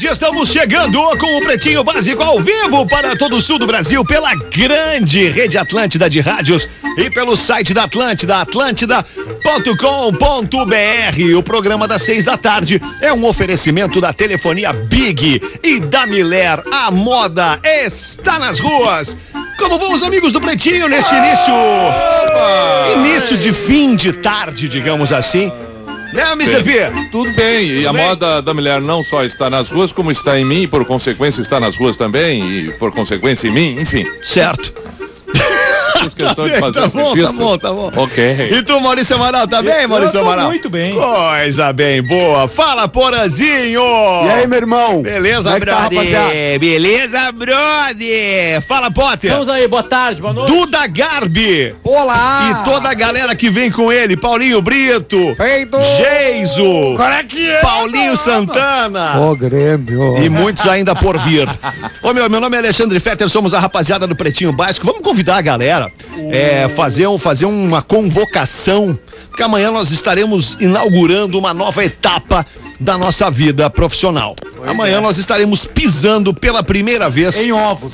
tarde, estamos chegando com o Pretinho Básico ao vivo para todo o sul do Brasil, pela grande rede Atlântida de rádios e pelo site da Atlântida, atlântida.com.br. O programa das 6 da tarde é um oferecimento da telefonia Big e da Miller. A moda está nas ruas. Como vão os amigos do Pretinho neste início de fim de tarde, digamos assim? Né, Mr. P? Tudo bem, e a moda da mulher não só está nas ruas, como está em mim, e por consequência está nas ruas também, e por consequência em mim, enfim. Certo. Questão de fazer tá bom. Ok. E tu, Maurício Amaral, tá bem, Maurício Amaral? Muito bem. Coisa bem boa. Fala, Porazinho. E aí, meu irmão? Beleza, brother? Beleza, brother? Fala, Potter. Estamos aí, boa tarde, boa noite. Duda Garbi. Olá. E toda a galera que vem com ele. Paulinho Brito. Feito. Geiso. Qual é que é? Paulinho Santana. Ô, Grêmio. E muitos ainda por vir. Ô, meu nome é Alexandre Fetter, somos a rapaziada do Pretinho Básico. Vamos convidar a galera, fazer uma convocação, porque amanhã nós estaremos inaugurando uma nova etapa da nossa vida profissional. Amanhã nós estaremos pisando pela primeira vez em ovos.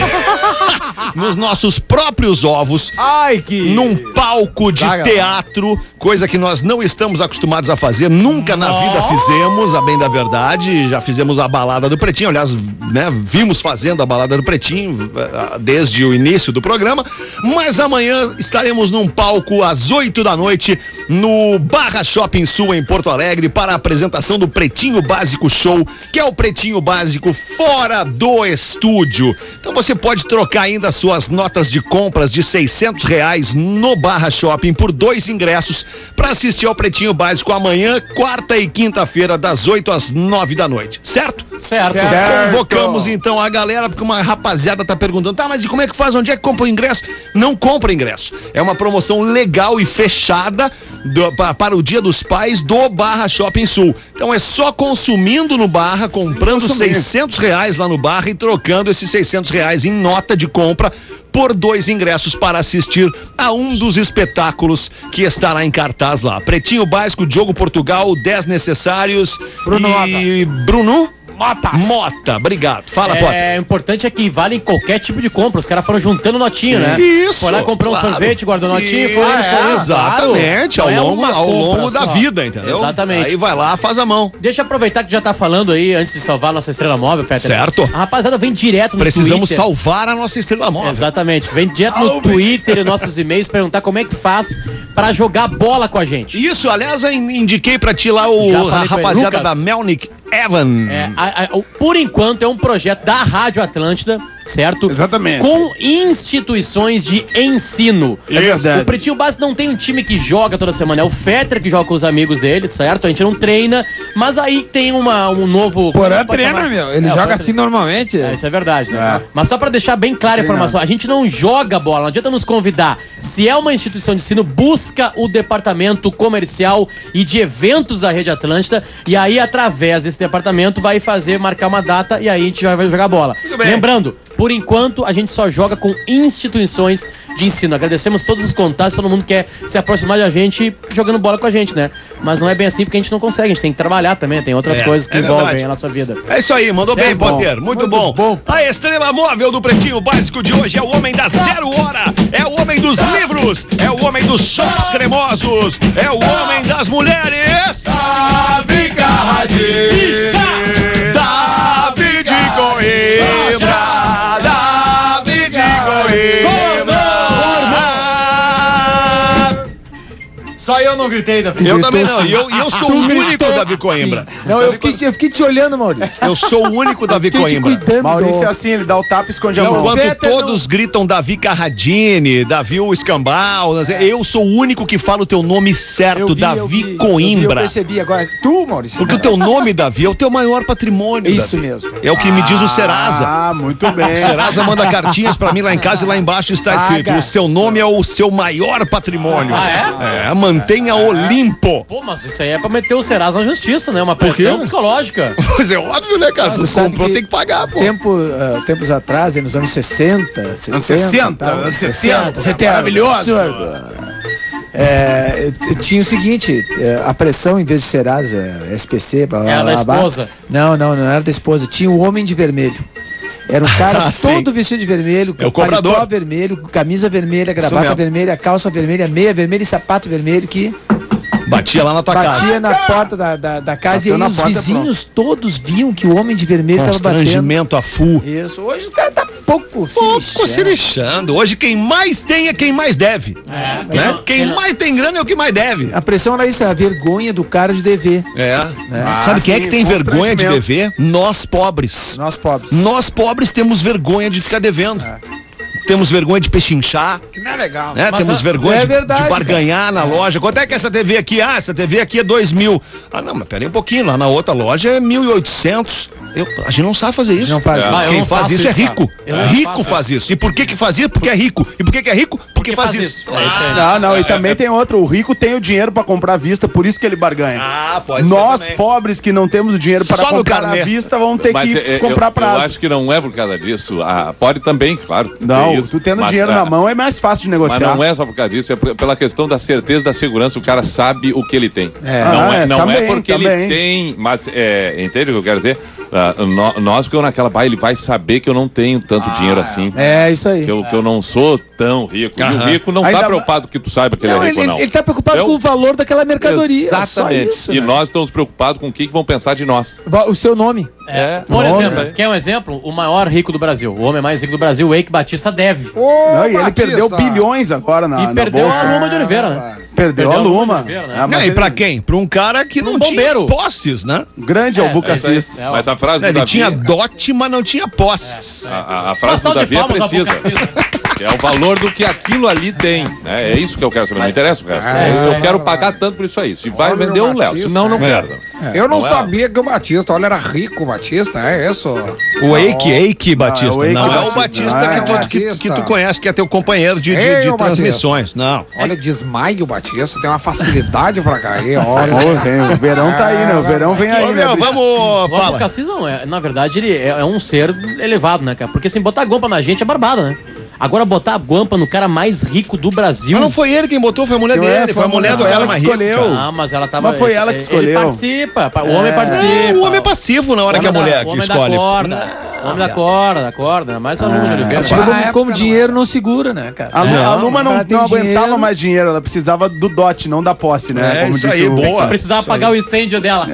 nos nossos próprios ovos. Ai, que... Num palco de teatro, coisa que nós não estamos acostumados a fazer, nunca na vida fizemos, a bem da verdade. Já fizemos a balada do Pretinho, aliás, né, vimos fazendo a balada do Pretinho desde o início do programa, mas amanhã estaremos num palco às 8 da noite no Barra Shopping Sul em Porto Alegre para a apresentação do Pretinho Básico Show, que é o Pretinho Básico fora do estúdio. Então você pode trocar ainda suas notas de compras de R$600 no Barra Shopping por 2 ingressos para assistir ao Pretinho Básico amanhã, quarta e quinta-feira, das 8 às 9 da noite. Certo? Certo. Convocamos então a galera, porque uma rapaziada tá perguntando, tá, mas e como é que faz? Onde é que compra o ingresso? Não compra ingresso. É uma promoção legal e fechada para o Dia dos Pais do Barra Shopping Sul. Então é só consumindo no Barra, comprando R$600 lá no Barra e trocando esses R$600 em nota de compra por 2 ingressos para assistir a um dos espetáculos que estará em cartaz lá. Pretinho Básico, Diogo Portugal, 10 Necessários e Bruno Mota, obrigado. Fala, Potter. O importante é que vale em qualquer tipo de compra. Os caras foram juntando notinho, né? Isso. Foi lá, comprou um sorvete, guardou notinho, foi exatamente, claro. ao longo da vida, entendeu? Exatamente. Aí vai lá, faz a mão. Deixa eu aproveitar que já tá falando aí, antes de salvar a nossa estrela móvel, Fetter. Certo. A rapaziada vem direto no Precisamos Twitter. salvar a nossa estrela móvel. Exatamente. Vem direto no Twitter e nossos e-mails perguntar como é que faz pra jogar bola com a gente. Isso, aliás, eu indiquei pra ti lá a rapaziada da Melnick Evan. Por enquanto é um projeto da Rádio Atlântida, certo? Exatamente. Com instituições de ensino. É verdade. O Pretinho Básico não tem um time que joga toda semana, é o Fetter que joga com os amigos dele, certo? A gente não treina, mas aí tem um novo... Porã treina, meu. Ele joga assim normalmente. Isso é verdade, né? Mas só pra deixar bem clara a informação, a gente não joga bola, não adianta nos convidar. Se é uma instituição de ensino, busca o departamento comercial e de eventos da Rede Atlântida, e aí através desse departamento vai marcar uma data e aí a gente vai jogar bola. Lembrando, por enquanto, a gente só joga com instituições de ensino. Agradecemos todos os contatos, todo mundo quer se aproximar da gente jogando bola com a gente, né? Mas não é bem assim porque a gente não consegue, a gente tem que trabalhar também, tem outras coisas que envolvem a nossa vida. É isso aí, mandou bem, Potter. Muito bom. A estrela móvel do Pretinho Básico de hoje é o homem da 0 hora, é o homem dos livros, é o homem dos chopps cremosos, é o homem das mulheres. Davi Carradinho. Davi de Coimbra. Só eu não gritei, Davi. Eu também não, e eu sou o único Davi Coimbra. Não, eu fiquei te olhando, Maurício. Eu sou o único Davi Coimbra. Maurício é assim, ele dá o tapa e esconde a mão. Enquanto todos gritam Davi Carradine, Davi o Escambau, eu sou o único que fala o teu nome certo, Davi Coimbra. Eu percebi agora. Tu, Maurício? Porque o teu nome, Davi, é o teu maior patrimônio. Isso Davi. mesmo. É o que me diz o Serasa. Ah, muito bem. O Serasa manda cartinhas pra mim lá em casa e lá embaixo está escrito: o seu nome é o seu maior patrimônio. Mantenha o limpo. Pô, mas isso aí é pra meter o Serasa na justiça, né? Uma pressão psicológica. Pois é óbvio, né, cara? Tu comprou, tem que pagar, pô. Tempos atrás, nos anos 60, 70. Anos 60. Maravilhoso. Tinha o seguinte, a pressão, em vez de Serasa, SPC, blá, blá, Era da blá, esposa. Não era da esposa. Tinha o homem de vermelho. Era um cara todo vestido de vermelho, É o cobrador. paletó vermelho, camisa vermelha, gravata mesmo. vermelha, calça vermelha, meia vermelha e sapato vermelho que Batia lá na tua casa. batia na porta da casa. Bateu E na aí os porta, vizinhos todos viam que o homem de vermelho tava batendo. Constrangimento a full. Isso. Hoje o cara tá pouco se Pouco lixando. se lixando. Hoje quem mais tem é quem mais deve. Né? Quem mais tem grana é o que mais deve. A pressão era isso, a vergonha do cara de dever. Sabe quem é que tem vergonha de constrangimento. dever? Nós pobres. Nós pobres. Nós pobres temos vergonha de ficar devendo. Temos vergonha de pechinchar, Que não é legal. né? Mas Temos é vergonha de verdade, barganhar na loja. Quanto é que essa TV aqui? Ah, essa TV aqui é 2.000. Ah, não, mas peraí um pouquinho. Lá na outra loja é 1.800. A gente não sabe fazer isso. Não faz isso. Ah, eu Quem não faz faço isso é isso, rico. cara. Eu não Rico faço faz isso. E por que faz isso? Porque é rico. E por que é rico? Porque faz isso. É isso aí. Não, e também tem outro. O rico tem o dinheiro pra comprar à vista, por isso que ele barganha. Ah, pode ser Nós, também. pobres, que não temos o dinheiro para Só no comprar à carnê. vista, vamos ter Mas que comprar eu prazo. acho que não é por causa disso. Pode também, claro. ter Não, isso, tu tendo mas, dinheiro na mão é mais fácil de Mas negociar. não é só por causa disso, é pela questão da certeza da segurança. O cara sabe o que ele tem. Não também, é porque também. ele tem, mas entende o que eu quero dizer? Nós que eu naquela baia, ele vai saber que eu não tenho tanto dinheiro assim. É, isso aí. Que eu não sou tão rico. E o rico não Ainda tá ma- preocupado que tu saiba que ele Não, é rico, não. ele tá preocupado Eu- com o valor daquela mercadoria. Exatamente. Só isso, E né? nós estamos preocupados com o que vão pensar de nós. O seu nome. Por Nossa. exemplo, quer um exemplo? O maior rico do Brasil, o homem mais rico do Brasil, o Eike Batista, deve. Não, e ele perdeu bilhões agora na perdeu bolsa. a Luma de Oliveira, né? Perdeu a Luma de Luma. Oliveira, né? Ah, mas Não, e ele- pra quem? Pra um cara que não bombeiro. tinha posses, né? Grande É isso aí. Albucacis. Mas a frase do Ele Davi, tinha dote, mas não tinha posses. a frase do Salve Davi é palmas ao precisa. Albucacis. É o valor do que aquilo ali tem. Né? É isso que eu quero saber. Não interessa o resto. Eu quero pagar tanto por isso aí. Se vai Olha vender o um Léo. Batista, Senão não né? quero. Eu não Não é? sabia que o Batista, olha, era rico o Batista, é isso? O Eike Batista. o Eike Não é o Batista. Batista Ah, que tu Batista. conhece, que é teu companheiro de Ei, ô, transmissões. Não. Olha, desmaio o Batista, tem uma facilidade pra cair, Ô, olha. o verão tá aí, né? O verão vem aí, Ô, né? meu, bicho? vamos. O Fala. Albucacis não é, na verdade, ele é um ser elevado, né, cara? Porque assim, botar guampa na gente é barbada, né? Agora botar a guampa no cara mais rico do Brasil. Mas não foi ele quem botou, foi a mulher dele. Foi a mulher do foi cara ela mais que rico. escolheu. Ah, mas ela tava. Mas foi ela que escolheu. Ele participa, o homem participa. Não, o homem é passivo na hora que a mulher O homem escolhe. da corda. O homem da corda. Mais uma Luma de Oliveira. Tipo, Na época como não dinheiro não segura, né, cara? A Luma não o cara tem aguentava dinheiro. mais dinheiro, ela precisava do dote, não da posse, né? É, isso aí, boa. Precisava apagar o incêndio dela.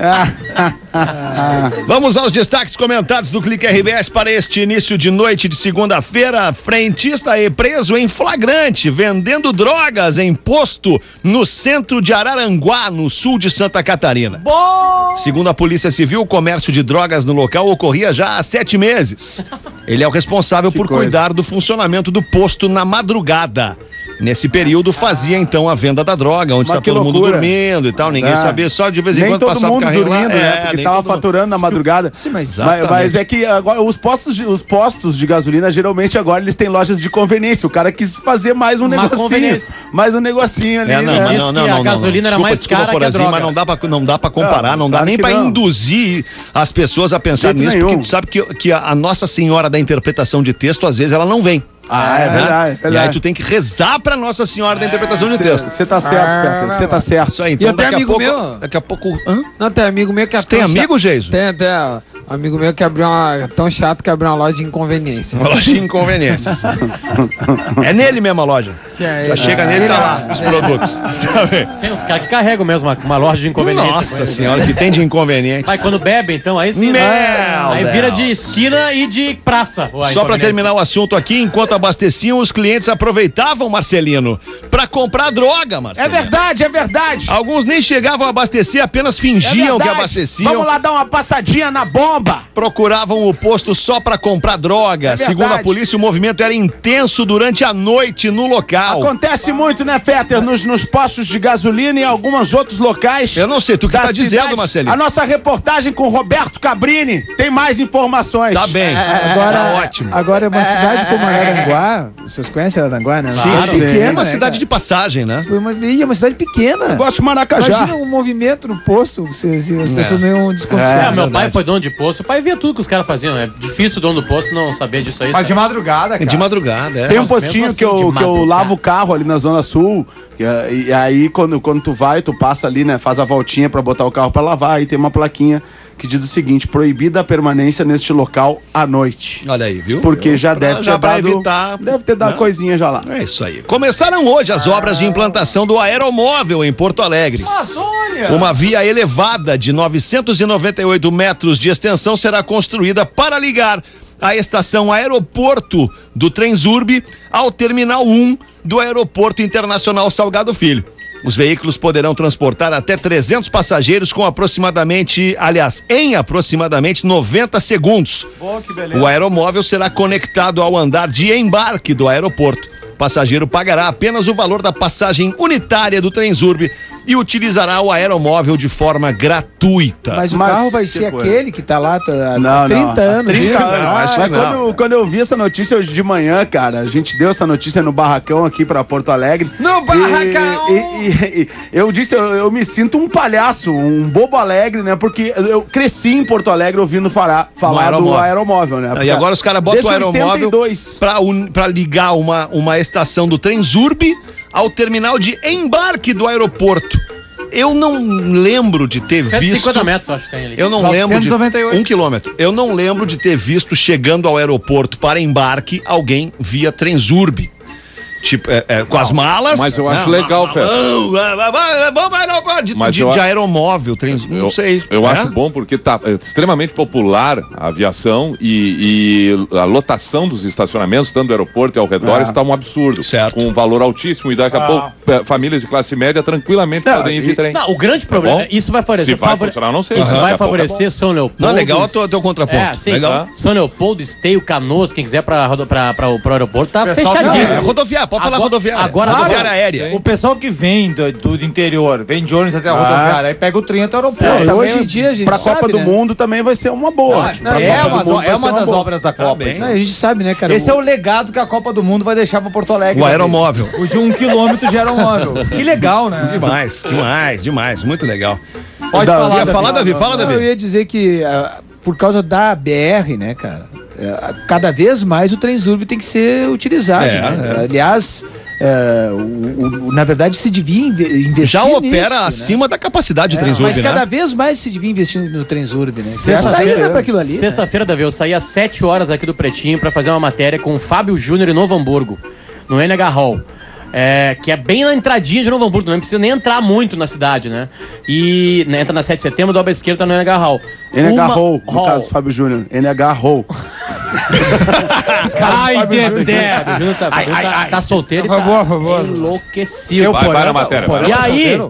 Vamos aos destaques comentados do Clique RBS para este início de noite de segunda-feira. Frentista é preso em flagrante, vendendo drogas em posto no centro de Araranguá, no sul de Santa Catarina. Segundo a Polícia Civil, o comércio de drogas no local ocorria já há 7 meses. Ele é o responsável por coisa. cuidar do funcionamento do posto na madrugada. Nesse período fazia então a venda da droga, onde Mas está que todo mundo loucura. dormindo e tal, ninguém Ah. sabia, só de vez em Nem quando todo passava o mundo carrinho dormindo, lá. né? Porque nem tava todo mundo. faturando na madrugada. Sim, mas Mas é que agora os postos de gasolina, geralmente agora eles têm lojas de conveniência. O cara quis fazer mais um Uma negocinho. conveniência. Mais um negocinho ali, É, não, né? mas Diz não, que não, a não, gasolina era mais cara que a Porazinho, droga. mas não dá pra comparar, não dá claro nem que pra não. induzir as pessoas a pensar Jeito nisso, nenhum. porque tu sabe que a Nossa Senhora da interpretação de texto, às vezes, ela não vem. Ah, é verdade. E aí tu tem que rezar pra Nossa Senhora da interpretação de texto. Você tá certo, Fetter. Você tá certo. Isso aí, então eu tenho daqui a amigo pouco... meu. Daqui a pouco... Hã? Não, tem amigo meu que é Tem tão amigo, chato. Geiso? Tem, um amigo meu que abriu tão chato que abriu uma loja de inconveniência. Uma loja de inconveniências. É nele mesmo a loja. Já chega nele e tá lá, os produtos. Tá bem. Tem uns caras que carregam mesmo uma loja de inconveniência. Nossa Senhora, que tem de inconveniente. Mas quando bebe, então, aí sim. Meu Aí vira Deus. de esquina e de praça. Só pra terminar o assunto aqui, enquanto abasteciam, os clientes aproveitavam, Marcelino, pra comprar droga, Marcelino. É verdade, é verdade. Alguns nem chegavam a abastecer, apenas É fingiam que verdade. abasteciam. Vamos lá dar uma passadinha na bomba. Procuravam o posto só pra comprar droga. verdade. Segundo a polícia, o movimento era intenso durante a noite no local. Acontece muito, né, Fetter? Nos postos de gasolina e em alguns outros locais. Eu não sei, tu que da tá dizendo, cidade. Marcelino. A nossa reportagem com o Roberto Cabrini tem mais informações. Tá bem, Agora, tá ótimo. Agora é uma cidade como Araranguá. Vocês conhecem Araranguá, né? Sim, Uma cidade sim. pequena, É uma né, cidade de cara? passagem, né? Foi uma cidade pequena. Eu gosto de Maracajá. Imagina um movimento no posto, se as pessoas não iam desconfiar. Meu pai foi dono de posto. O pai via tudo que os caras faziam. É difícil o dono do posto não saber disso aí. Mas de madrugada, cara. De madrugada, Tem um Mas postinho mesmo que eu, assim, de que eu madrugada. lavo o carro ali na Zona Sul. E aí, quando tu vai, tu passa ali, né? Faz a voltinha pra botar o carro pra lavar. Aí tem uma plaquinha que diz o seguinte: proibida a permanência neste local à noite. Olha aí, viu? Porque já deve já ter pra dado. evitar, Deve ter dado né? coisinha já lá. É isso aí. Começaram hoje as obras de implantação do aeromóvel em Porto Alegre. Olha! Uma via elevada de 998 metros de extensão será construída para ligar a estação Aeroporto do Transurb ao Terminal 1 do Aeroporto Internacional Salgado Filho. Os veículos poderão transportar até 300 passageiros em aproximadamente 90 segundos. Pô, que beleza. O aeromóvel será conectado ao andar de embarque do aeroporto. O passageiro pagará apenas o valor da passagem unitária do Transurb e utilizará o aeromóvel de forma gratuita. Mas o Mas, carro vai ser tipo, aquele que tá lá há Não, 30 não, anos. 30 viu? anos. acho Mas que não. quando eu vi essa notícia hoje de manhã, cara, a gente deu essa notícia no barracão aqui pra Porto Alegre. No barracão! E eu disse, eu me sinto um palhaço, um bobo alegre, né? Porque eu cresci em Porto Alegre ouvindo falar do aeromóvel, né? E agora os caras botam o Desde aeromóvel 82. pra ligar uma estação do Transurb ao terminal de embarque do aeroporto. Eu não lembro de ter 150 visto... metros, acho que tem ali. Eu não lembro de... 998. 1 quilômetro. Eu não lembro de ter visto chegando ao aeroporto para embarque alguém via Transurb. Tipo, com as malas. mas eu acho legal, Fer. Mas De eu- aeromóvel, não sei. Eu É? acho bom porque tá extremamente popular a aviação e a lotação dos estacionamentos, tanto do aeroporto e ao redor, está um absurdo. Certo. Com um valor altíssimo e daqui a pouco famílias de classe média tranquilamente podem ir de trem. Não, o grande problema, bom? isso vai favorecer. Se vai funcionar, não sei. Isso Daqui vai a pouco favorecer São Leopoldo. Não, legal o teu contraponto. É, sim. Legal. São Leopoldo, Esteio, Canoas, quem quiser pro aeroporto, tá Pessoal, fechadíssimo. Rodoviária, pode falar rodoviária. Agora, rodoviária aérea. O pessoal que vem do interior, vem de ônibus até a rodoviária, aí pega o trem até o aeroporto. Então, hoje em dia a gente Pra sabe, Copa do né? Mundo também vai ser uma boa. É uma das obras da Copa. bem. isso. Não, a gente sabe, né, cara? Esse é o legado que a Copa do Mundo vai deixar pra Porto Alegre. O né, aeromóvel. filho? O de 1 quilômetro de aeromóvel. Que legal, né? Demais. Muito legal. Pode falar, Ia falar, Davi, fala, Não, eu Davi. ia dizer que por causa da BR, né, cara, cada vez mais o Transurb tem que ser utilizado, né? Aliás, na verdade se devia investir Já opera nisso, acima da capacidade do Transurb, mas cada né? vez mais se devia investir no Transurb, né? Sexta-feira, A saída pra aquilo ali, né? Sexta-feira, Davi, eu saí às 7 horas aqui do Pretinho pra fazer uma matéria com o Fábio Júnior em Novo Hamburgo, no NH Hall. Que é bem na entradinha de Novo Hamburgo, não precisa nem entrar muito na cidade, né? E entra na 7 de setembro, dobra a esquerda no NH Hall. NH Roll, no caso do Fábio Júnior. NH Roll. Ai, Dedé! Tá solteiro e Foi tá boa, foi boa. enlouquecido. Vai na matéria. vai E lá. aí,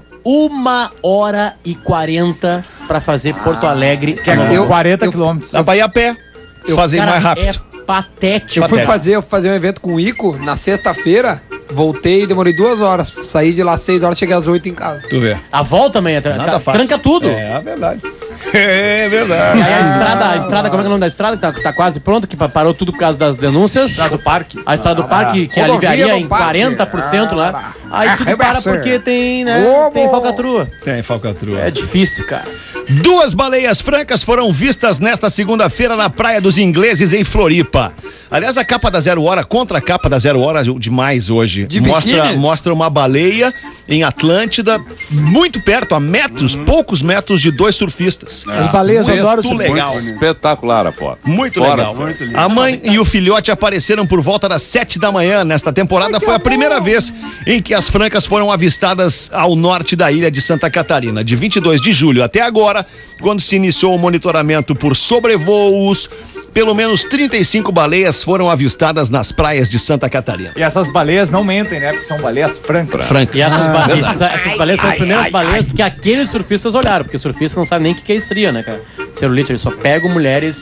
1h40 pra fazer Porto Alegre. Que é 40 quilômetros. Dá pra ir a pé. Fazer Cara, mais rápido. É patético. Eu fui fazer um evento com o Ico na sexta-feira, voltei e demorei 2 horas. Saí de lá 6 horas, cheguei às 8 em casa. Tu vê. A volta também, Nada fácil. tranca tudo. É verdade. É verdade. E aí a estrada, como é que é o nome da estrada? Tá quase pronta, que parou tudo por causa das denúncias. Estrada do Parque. A estrada do parque, que Rodovia aliviaria do em parque. 40% lá. Aí tudo para porque tem, né? Ô, Tem bom. falcatrua. Tem falcatrua. É difícil, cara. 2 baleias francas foram vistas nesta segunda-feira na Praia dos Ingleses, em Floripa. Aliás, a capa da 0 Hora, contra a capa da 0 Hora demais hoje. De Mostra, biquíni? mostra uma baleia em Atlântida, muito perto, a metros, poucos metros de 2 surfistas. As baleias adoram Muito surfar. legal. Espetacular a foto. Muito Fora, legal. Zé. A mãe e o filhote apareceram por volta das 7 da manhã. Nesta temporada foi a primeira vez em que as francas foram avistadas ao norte da ilha de Santa Catarina. De 22 de julho até agora, quando se iniciou o monitoramento por sobrevoos, pelo menos 35 baleias foram avistadas nas praias de Santa Catarina. E essas baleias não mentem, né? Porque são baleias francas. E essas baleias são as primeiras baleias que aqueles surfistas olharam, porque surfista não sabe nem o que é estria, né, cara? Celulite, eles só pegam mulheres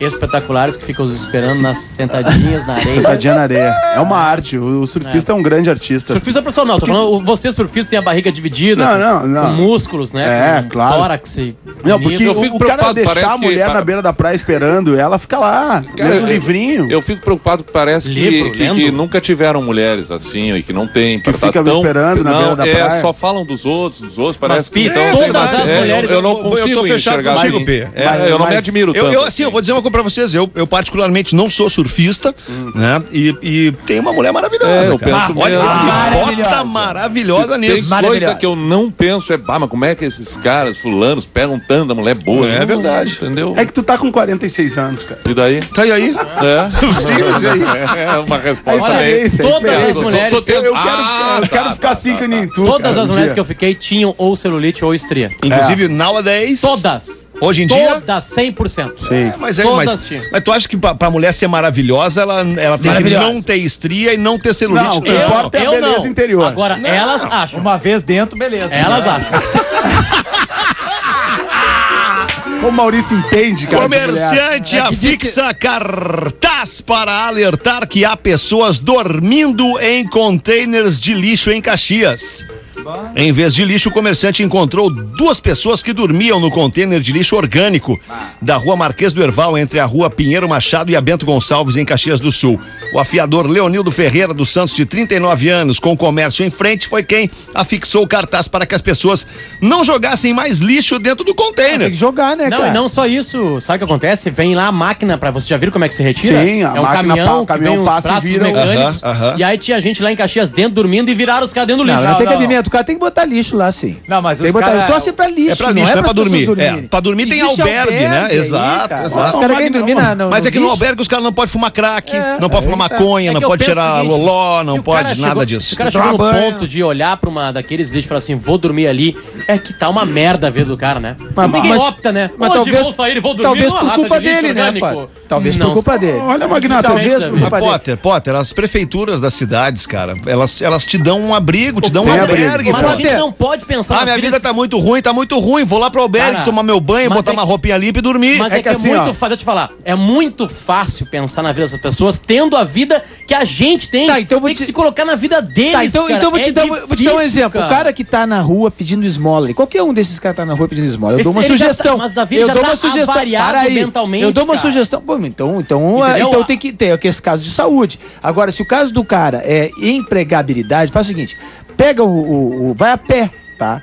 espetaculares que ficam os esperando nas sentadinhas na areia. Sentadinha na areia. É uma arte. O surfista é um grande artista. Surfista profissional, tô falando, você surfista tem a barriga dividida, Não. com músculos, né? Com claro. tórax. Não, porque Eu fico o cara preocupado, deixar parece a mulher que- na beira da praia esperando, ela fica lá, lendo livrinho. Eu fico preocupado que parece Livro, que lendo? nunca tiveram mulheres assim, e que não tem. Que fica esperando na beira da praia. Só falam dos outros, parece Pi, que... todas as mulheres- Eu não eu consigo tô fechado enxergar contigo, assim. P. Eu não me admiro tanto. Eu vou dizer uma coisa pra vocês. Eu particularmente não sou surfista, né? E tem uma mulher maravilhosa, eu cara. penso Olha, mesmo. uma bota maravilhosa nisso. Tem coisa que eu não penso, mas como é que esses caras, fulanos, pegam tanta mulher boa? É Não, verdade. Entendeu? É que tu tá com 46 anos, cara. E daí? Tá aí. É. Simples aí. É uma resposta Olha, meio... todas as mulheres... Eu quero ficar 5 aninhos em tu. Todas cara, as um mulheres dia. que eu fiquei tinham ou celulite ou estria. Inclusive, nowadays. Todas. Hoje em dia. Todas, 100%. Sim. Mas, Todas tinham. mas tu acha que pra mulher ser maravilhosa, ela tem que Maravilhosa. não ter estria e não ter celulite? Não, o que importa é a beleza não. interior. Agora, elas acham. Uma vez dentro, beleza. Elas acham. Como o Maurício entende, cara. de mulher. Comerciante afixa cartaz para alertar que há pessoas dormindo em containers de lixo em Caxias. Em vez de lixo, o comerciante encontrou 2 pessoas que dormiam no container de lixo orgânico da rua Marquês do Herval, entre a rua Pinheiro Machado e a Bento Gonçalves, em Caxias do Sul. O afiador Leonildo Ferreira dos Santos, de 39 anos, com comércio em frente, foi quem afixou o cartaz para que as pessoas não jogassem mais lixo dentro do Tem container. que jogar, né, Não, cara? e não só isso. Sabe o que acontece? Vem lá a máquina pra... Você já viram como é que se retira? Sim, a é um máquina caminhão pá, o que vem caminhão uns passa e braços vira o- mecânicos. Aham. E aí tinha gente lá em Caxias dentro dormindo e viraram os caras dentro do lixo. Não tem não. cabimento. O cara tem que botar lixo lá, sim. Não, mas Tem os que botar. cara- Torce pra lixo. É pra lixo, não é pra pras pessoas dormir. dormirem. Pra dormir tem Existe albergue, né? aí, Exato, cara. exato. Os caras querem dormir Mas é que no lixo. albergue os caras não podem fumar crack, não podem fumar tá. maconha, É não que eu pode penso tirar o seguinte, loló, se não o cara pode chegou- nada Se disso. o cara chegou no Tomar banho. ponto de olhar pra uma daqueles lixos e falar assim, vou dormir ali, é que tá uma merda a vida do cara, né? Ninguém opta, né? Mas Hoje talvez, vou sair e vou dormir talvez numa por lata culpa de lixo dele, né, orgânico. pai? Talvez Não por culpa dele. Olha, Magnata, Talvez né, por culpa dele. Potter, as prefeituras das cidades, cara, elas te dão um abrigo, te dão um Tem albergue. Mas pô. a gente não pode pensar Ah, minha vida tá muito ruim, vou lá pro albergue, Cara, tomar meu banho, mas botar é uma que- roupinha limpa e dormir. Mas é que assim, é muito ó. fácil, deixa eu te falar, é muito fácil pensar na vida dessas pessoas tendo a vida que a gente tem. Tá, então vou tem que te- se colocar na vida deles, Tá, então, cara. então vou, te É dar, vou te dar um difícil, exemplo. O cara que tá na rua pedindo esmola, e qualquer um desses caras tá na rua pedindo esmola, eu dou uma Ele já sugestão. tá- mas Davi, ele eu já dou tá uma sugestão. avariado Para aí. mentalmente, Eu dou uma cara. sugestão. Pô, então Entendeu? tem que ter esse caso de saúde. Agora, se o caso do cara é empregabilidade, faz o seguinte: pega vai a pé, tá?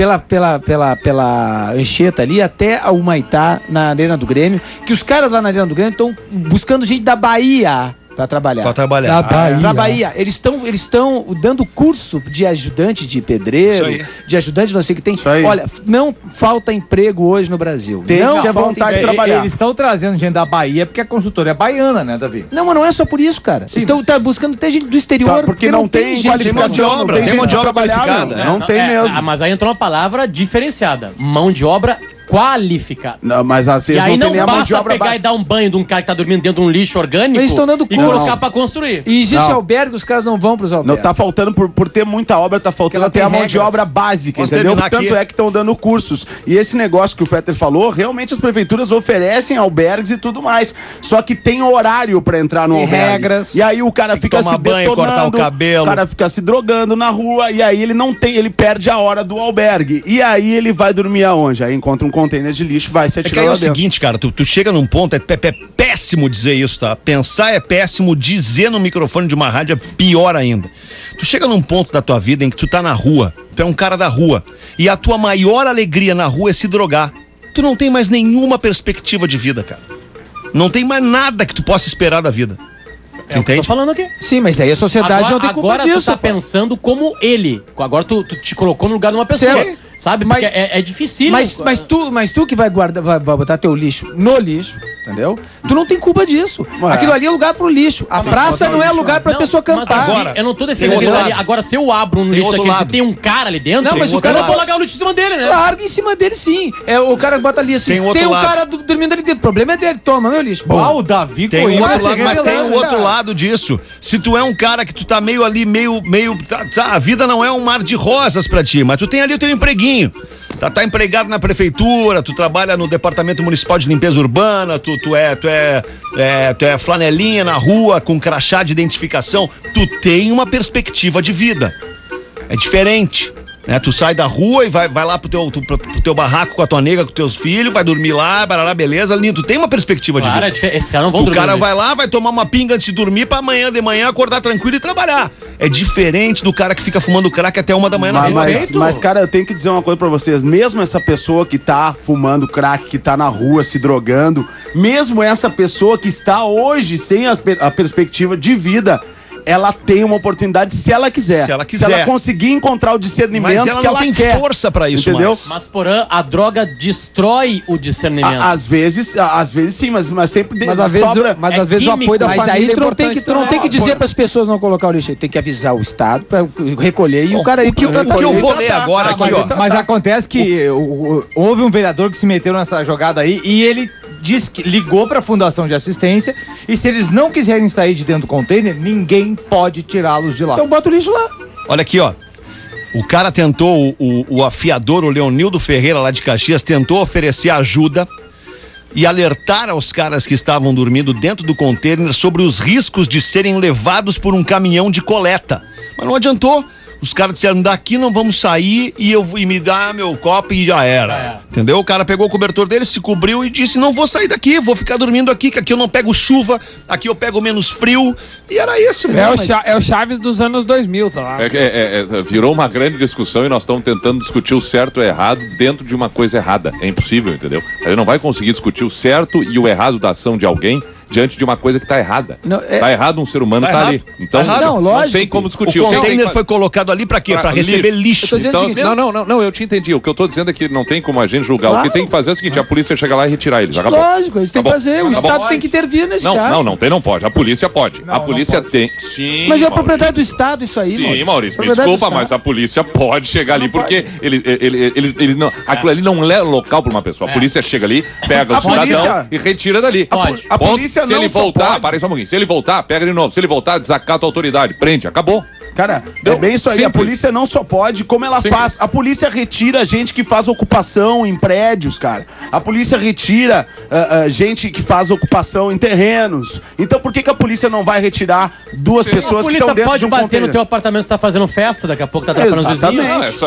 Pela Anchieta ali até a Humaitá, na Arena do Grêmio, que os caras lá na Arena do Grêmio estão buscando gente da Bahia pra trabalhar. Pra trabalhar. Pra Bahia. Eles estão dando curso de ajudante de pedreiro, Isso aí. de ajudante de não sei o que tem. aí. Olha, não falta emprego hoje no Brasil. Tem não que ter falta vontade de emprego. trabalhar. Eles estão trazendo gente da Bahia porque a consultora é baiana, né, Davi? Não, mas não é só por isso, cara. Então tá buscando ter gente do exterior. Tá, porque não tem gente qualificação, mão de obra, não tem tem mão gente de obra pra trabalhar, qualificada, meu. Não tem mesmo. Mas aí entrou uma palavra diferenciada. Mão de obra qualificada. Não, mas às E vezes aí não tem não nem a mão de basta obra. pegar e dar um banho de um cara que tá dormindo dentro de um lixo orgânico Eles estão dando e curso. colocar pra construir. E existe Não. albergue, os caras não vão pros Não, albergues. tá faltando, por ter muita obra, tá faltando Porque até ela a tem mão de regras. obra básica, Vamos entendeu? terminar Tanto aqui. é que estão dando cursos. E esse negócio que o Fetter falou, realmente as prefeituras oferecem albergues e tudo mais. Só que tem horário pra entrar no Tem albergue. regras. E aí o cara que fica tomar se banho, detonando, cortar o cabelo. o cara fica se drogando na rua, e aí ele perde a hora do albergue. E aí ele vai dormir aonde? Aí encontra um container de lixo, vai se É que atirar aí é lá o dentro. seguinte, cara, tu chega num ponto, é péssimo dizer isso, tá? Pensar é péssimo, dizer no microfone de uma rádio é pior ainda. Tu chega num ponto da tua vida em que tu tá na rua, tu é um cara da rua, e a tua maior alegria na rua é se drogar. Tu não tem mais nenhuma perspectiva de vida, cara. Não tem mais nada que tu possa esperar da vida. Tu Tô entende? falando aqui. Sim, mas aí a sociedade não tem culpa agora disso. tu tá pô. pensando como ele. Agora tu te colocou no lugar de uma pessoa. Certo. Sabe? Mas- Porque é difícil. Mas tu que vai guardar, vai botar teu lixo no lixo, entendeu? Tu não tem culpa disso. Ué. Aquilo ali é lugar pro lixo. A praça não é lugar pra pessoa campar. agora- eu não tô Tem defendendo outro aquilo ali. lado. Agora, se eu abro um Tem lixo outro daquele e lado. tem um cara ali dentro, Não, mas eu o cara não vou vai- largar o lixo em cima dele, né? Larga em cima dele, sim. É, o cara bota ali assim. Tem outro Tem um lado. cara dormindo ali dentro. O problema é dele. Toma, meu lixo. Ah, o Davi Tem um Coimbra outro se lado, mas tem revelando, um outro cara. lado disso. Se tu é um cara que tu tá meio ali, a vida não é um mar de rosas pra ti, mas tu tem ali o teu empreguinho. Tá empregado na prefeitura, tu trabalha no Departamento Municipal de Limpeza Urbana, tu é flanelinha na rua com crachá de identificação, tu tem uma perspectiva de vida. É diferente. Né? Tu sai da rua e vai lá pro teu barraco com a tua nega, com teus filhos, vai dormir lá, barará, beleza, lindo. Tu tem uma perspectiva de vida. Esse cara não vão dormir. O cara vai lá, vai tomar uma pinga antes de dormir pra amanhã de manhã acordar tranquilo e trabalhar. É diferente do cara que fica fumando crack até 1 da manhã na rua. Mas, cara, eu tenho que dizer uma coisa pra vocês. Mesmo essa pessoa que tá fumando crack, que tá na rua se drogando, mesmo essa pessoa que está hoje sem a perspectiva de vida, ela tem uma oportunidade se ela quiser. Se ela quiser. Se ela conseguir encontrar o discernimento mas ela que não ela tem quer. Força pra isso, entendeu? Mas, porém, a droga destrói o discernimento. Às vezes sim, mas sempre Mas às vezes o apoio da Mas família aí é tu não tem importante que, tu não tem que dizer para as pessoas não colocar o lixo. Tem que avisar o Estado para recolher e o cara ir o que eu vou ler agora aqui, ó. Mas acontece que houve um vereador que se meteu nessa jogada aí e ele disse que ligou pra Fundação de Assistência e se eles não quiserem sair de dentro do container, ninguém pode tirá-los de lá. Então bota o lixo lá. Olha aqui, ó. O cara tentou, o afiador, o Leonildo Ferreira, lá de Caxias, tentou oferecer ajuda e alertar aos caras que estavam dormindo dentro do container sobre os riscos de serem levados por um caminhão de coleta. Mas não adiantou. Os caras disseram, daqui não vamos sair e me dá meu copo e já era. Entendeu? O cara pegou o cobertor dele, se cobriu e disse, não vou sair daqui, vou ficar dormindo aqui, que aqui eu não pego chuva, aqui eu pego menos frio. E era isso mesmo. É o Chaves dos anos 2000, tá lá. Virou uma grande discussão e nós estamos tentando discutir o certo e o errado dentro de uma coisa errada. É impossível, entendeu? A gente não vai conseguir discutir o certo e o errado da ação de alguém diante de uma coisa que tá errada. Tá errado um ser humano tá ali. Então não tem como discutir. O container foi colocado ali pra quê? Pra receber lixo. Então, não, eu te entendi. O que eu tô dizendo é que não tem como a gente julgar. Claro. O que tem que fazer é o seguinte, a polícia chega lá e retirar eles. Acabou. Lógico, isso tem que fazer. O Estado tem que intervir nesse caso. Não pode. A polícia pode. A polícia tem. Sim. Mas é a propriedade do Estado isso aí, Sim, Maurício, me desculpa, mas a polícia pode chegar ali, porque ele não. Aquilo ali não é local pra uma pessoa. A polícia chega ali, pega o cidadão e retira dali. A polícia se ele voltar, para aí só um pouquinho. Se ele voltar, pega de novo. Se ele voltar, desacata a autoridade. Prende, acabou. Cara, é bem isso aí. Simples. A polícia não só pode, como ela faz. A polícia retira gente que faz ocupação em prédios, cara. A polícia retira gente que faz ocupação em terrenos. Então por que a polícia não vai retirar duas pessoas que estão dentro de um container? A polícia pode bater no teu apartamento se tá fazendo festa, daqui a pouco tá atrapalhando os vizinhos.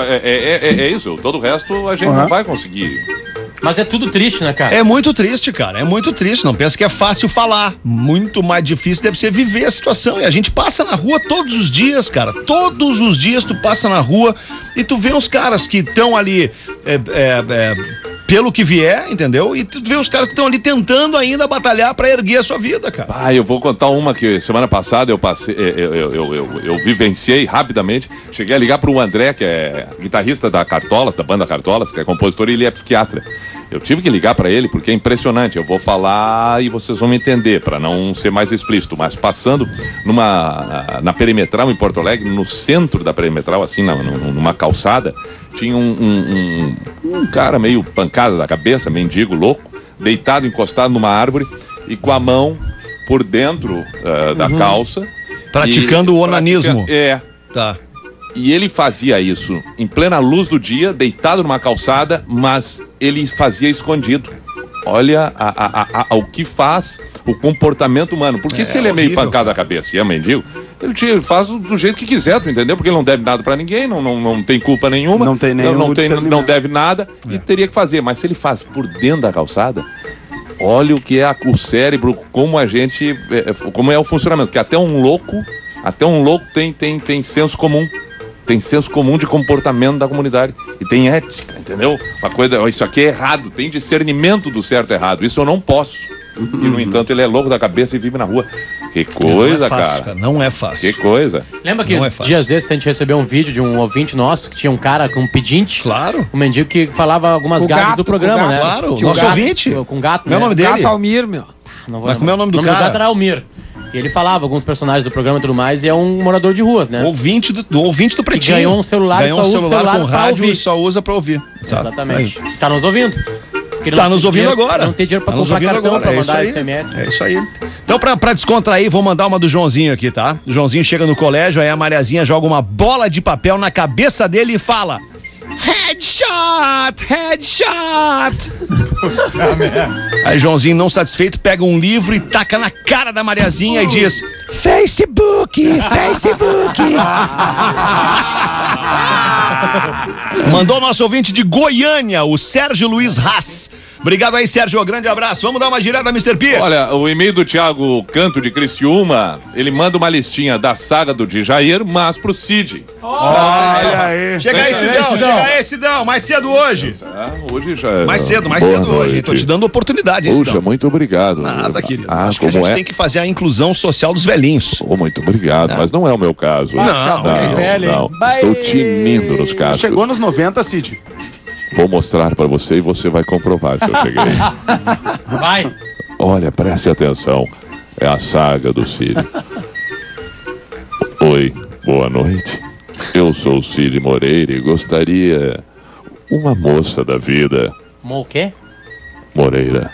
É isso. Todo o resto a gente não vai conseguir. Mas é tudo triste, né, cara? É muito triste, cara. É muito triste. Não pensa que é fácil falar. Muito mais difícil deve ser viver a situação. E a gente passa na rua todos os dias, cara. Todos os dias tu passa na rua e tu vê os caras que estão ali pelo que vier, entendeu? E tu vê os caras que estão ali tentando ainda batalhar pra erguer a sua vida, cara. Eu vou contar uma que semana passada eu passei, eu vivenciei rapidamente. Cheguei a ligar pro André, que é guitarrista da Cartolas, da banda Cartolas, que é compositor e ele é psiquiatra. Eu tive que ligar pra ele porque é impressionante. Eu vou falar e vocês vão me entender, pra não ser mais explícito. Mas passando na Perimetral em Porto Alegre, no centro da Perimetral, assim, numa calçada, tinha um cara meio pancada da cabeça, mendigo, louco, deitado, encostado numa árvore e com a mão por dentro da calça. Praticando o onanismo. Tá. E ele fazia isso em plena luz do dia, deitado numa calçada, mas ele fazia escondido. Olha o que faz o comportamento humano. Porque se ele é meio pancado da cabeça e é mendigo, ele faz do jeito que quiser, tu entendeu? Porque ele não deve nada pra ninguém, não tem culpa nenhuma, não deve nada e teria que fazer. Mas se ele faz por dentro da calçada, olha o que é o cérebro, como é o funcionamento. Que até um louco tem senso comum. Tem senso comum de comportamento da comunidade. E tem ética, entendeu? Uma coisa, isso aqui é errado, tem discernimento do certo e errado. Isso eu não posso. E, no entanto, ele é louco da cabeça e vive na rua. Que coisa, não é fácil, cara. Não é fácil. Que coisa. Lembra que dias desses a gente recebeu um vídeo de um ouvinte nosso que tinha um cara com um pedinte? Claro. Um mendigo que falava algumas gags do programa, né? Claro, tinha nosso ouvinte. Com gato, Meu nome dele? Gato Almir, meu. Mas como é o nome do cara? O nome do gato era Almir. E ele falava alguns personagens do programa e tudo mais, e é um morador de rua, né? Ouvinte do Pretinho. Que ganhou um celular e só usa o celular com rádio e só usa pra ouvir. Exatamente. Tá nos ouvindo. Tá nos ouvindo agora. Não tem dinheiro pra comprar cartão, pra mandar SMS. É isso aí. Então, pra descontrair, vou mandar uma do Joãozinho aqui, tá? O Joãozinho chega no colégio, aí a Mariazinha joga uma bola de papel na cabeça dele e fala: Headshot! Aí Joãozinho, não satisfeito, pega um livro e taca na cara da Mariazinha e diz: Facebook! Mandou o nosso ouvinte de Goiânia, o Sérgio Luiz Haas. Obrigado aí, Sérgio. Grande abraço. Vamos dar uma girada, Mr. P. Olha, o e-mail do Thiago Canto de Criciúma, ele manda uma listinha da saga do Djair, mas pro Cid. Olha aí. Chega aí, Cidão. Mais cedo hoje. Hoje já. Mais cedo hoje. Tô te dando oportunidade, hein, Puxa, Cidão. muito obrigado. Nada, querido. Acho que a gente tem que fazer a inclusão social dos velhinhos. Muito obrigado, mas não é o meu caso. Não. Estou tinindo nos casos. Chegou nos 90, Cid. Vou mostrar pra você e você vai comprovar se eu cheguei. Vai. Olha, preste atenção. É a saga do Cid. Oi, boa noite. Eu sou o Cid Moreira e gostaria... Uma moça da vida. O quê? Moreira.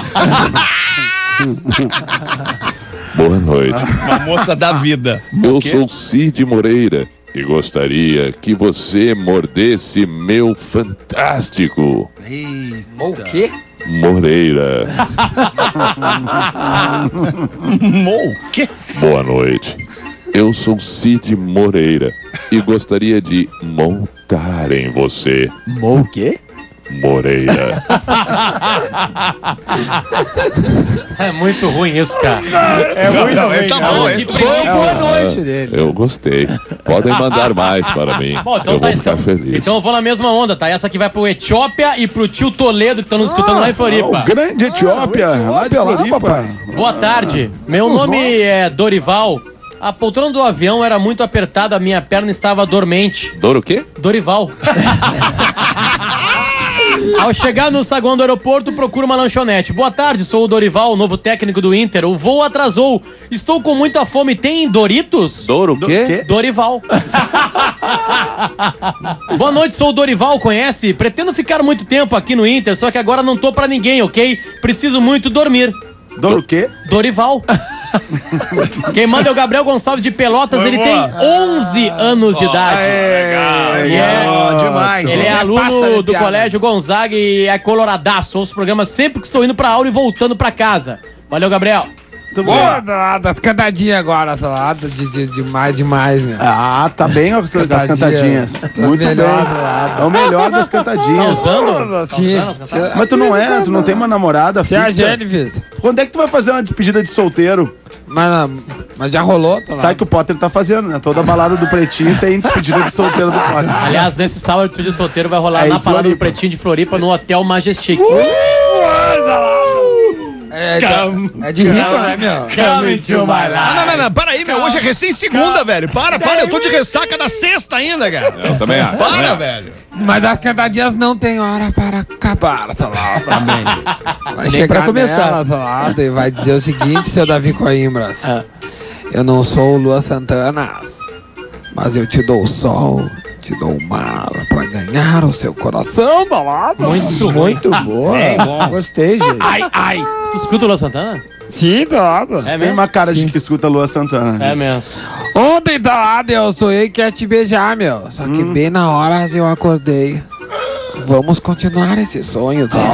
Boa noite. Uma moça da vida. Eu sou Cid Moreira e gostaria que você mordesse meu fantástico. O quê? Moreira. O quê? Boa noite. Eu sou Cid Moreira e gostaria de montar em você. O quê? Moreira. É muito ruim isso, cara. É muito ruim. Tá bom, Boa noite dele. Eu gostei. Podem mandar mais para mim. Bom, então eu vou ficar feliz. Então eu vou na mesma onda, tá? Essa aqui vai pro Etiópia e pro tio Toledo, que estão nos escutando lá em Floripa. O grande Etiópia. Lá de Floripa. Boa tarde. Meu nome é Dorival. A poltrona do avião era muito apertada, a minha perna estava dormente. Dor o quê? Dorival. Ao chegar no saguão do aeroporto, procuro uma lanchonete. Boa tarde, sou o Dorival, novo técnico do Inter. O voo atrasou. Estou com muita fome. Tem Doritos? Dor o quê? Dorival. Boa noite, sou o Dorival, conhece? Pretendo ficar muito tempo aqui no Inter, só que agora não tô pra ninguém, ok? Preciso muito dormir. Dor o quê? Dorival. Quem manda é o Gabriel Gonçalves de Pelotas, ele tem 11 anos de idade. Demais. Ele é aluno do Colégio Gonzaga e é coloradaço. Ouço o programa sempre que estou indo pra aula e voltando pra casa. Valeu, Gabriel. Boa, das cantadinhas agora, tá? Demais, meu. Ah, tá bem das cantadinhas. Muito bem. É o melhor das cantadinhas. Tá usando? Sim. Mas tu não tem uma namorada Você é a fixa? Jennifer. Quando é que tu vai fazer uma despedida de solteiro? Mas já rolou, tá lá. Sabe que o Potter tá fazendo, né? Toda balada do Pretinho tem despedida de solteiro do Potter. Aliás, nesse sábado de despedida solteiro vai rolar É na em parada do Floripa. Pretinho de Floripa no Hotel Majestic. É de rico, né, meu? Não, para aí, meu. Hoje é recém-segunda, velho. Para. Eu tô de ressaca da sexta ainda, cara. Eu também acho. Para, velho. Mas as cantadinhas não tem hora para acabar, tá lá. Também. Vai Nem chegar pra começar. nela, tá lá, e vai dizer o seguinte, seu Davi Coimbras. Eu não sou o Lua Santana, mas eu te dou o sol, te dou o mar pra ganhar o seu coração, tá lá. Muito boa. Gostei, gente. Ai. Tu escuta o Lua Santana? Sim, tá lá. É Tem mesmo? uma cara de que escuta Lua Santana. É mesmo. Ontem, tá lá, eu sonhei que ia te beijar, meu. Só que bem na hora eu acordei. Vamos continuar esse sonho, tá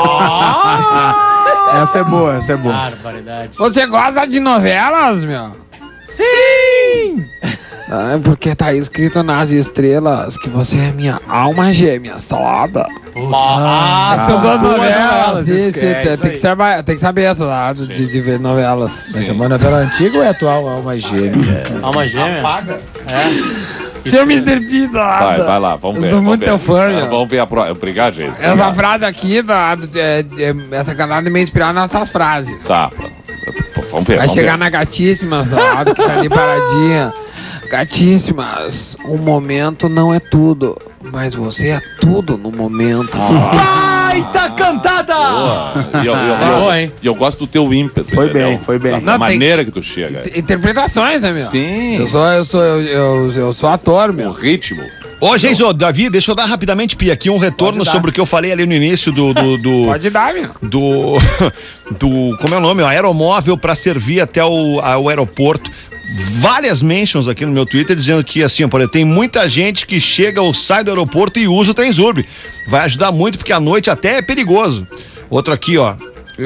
lá. Essa é boa. Barbaridade. Você gosta de novelas, meu? Sim! Porque tá escrito nas estrelas que você é minha alma gêmea, salada. São duas novelas. Sim, tem que saber, tá? De ver novelas. Mas é uma novela antiga ou é atual? Alma Gêmea. Alma gêmea? Seu Mr. P, tá? Vai lá, vamos ver. Eu sou muito teu fã, meu. Vamos ver a prova. Obrigado, gente. Essa frase aqui, essa cantada é meio inspirada nas tuas frases. Tá, vamos ver. Vai chegar na gatíssima, tá? Que tá ali paradinha. Gatíssimas, o momento não é tudo, mas você é tudo no momento. Baita cantada! Boa, hein? E eu gosto do teu ímpeto. Foi entendeu? bem. Da Não, maneira que tu chega. Interpretações, né, meu? Sim. Eu sou ator, O meu. ritmo. Ô, gente, Davi, deixa eu dar rapidamente, Pia, aqui um retorno sobre o que eu falei ali no início do Pode dar, meu. como é o nome? O aeromóvel para servir até o aeroporto. várias mentions aqui no meu Twitter dizendo que, assim, ó, por exemplo, tem muita gente que chega ou sai do aeroporto e usa o Transurb. Vai ajudar muito porque à noite até é perigoso. Outro aqui, ó.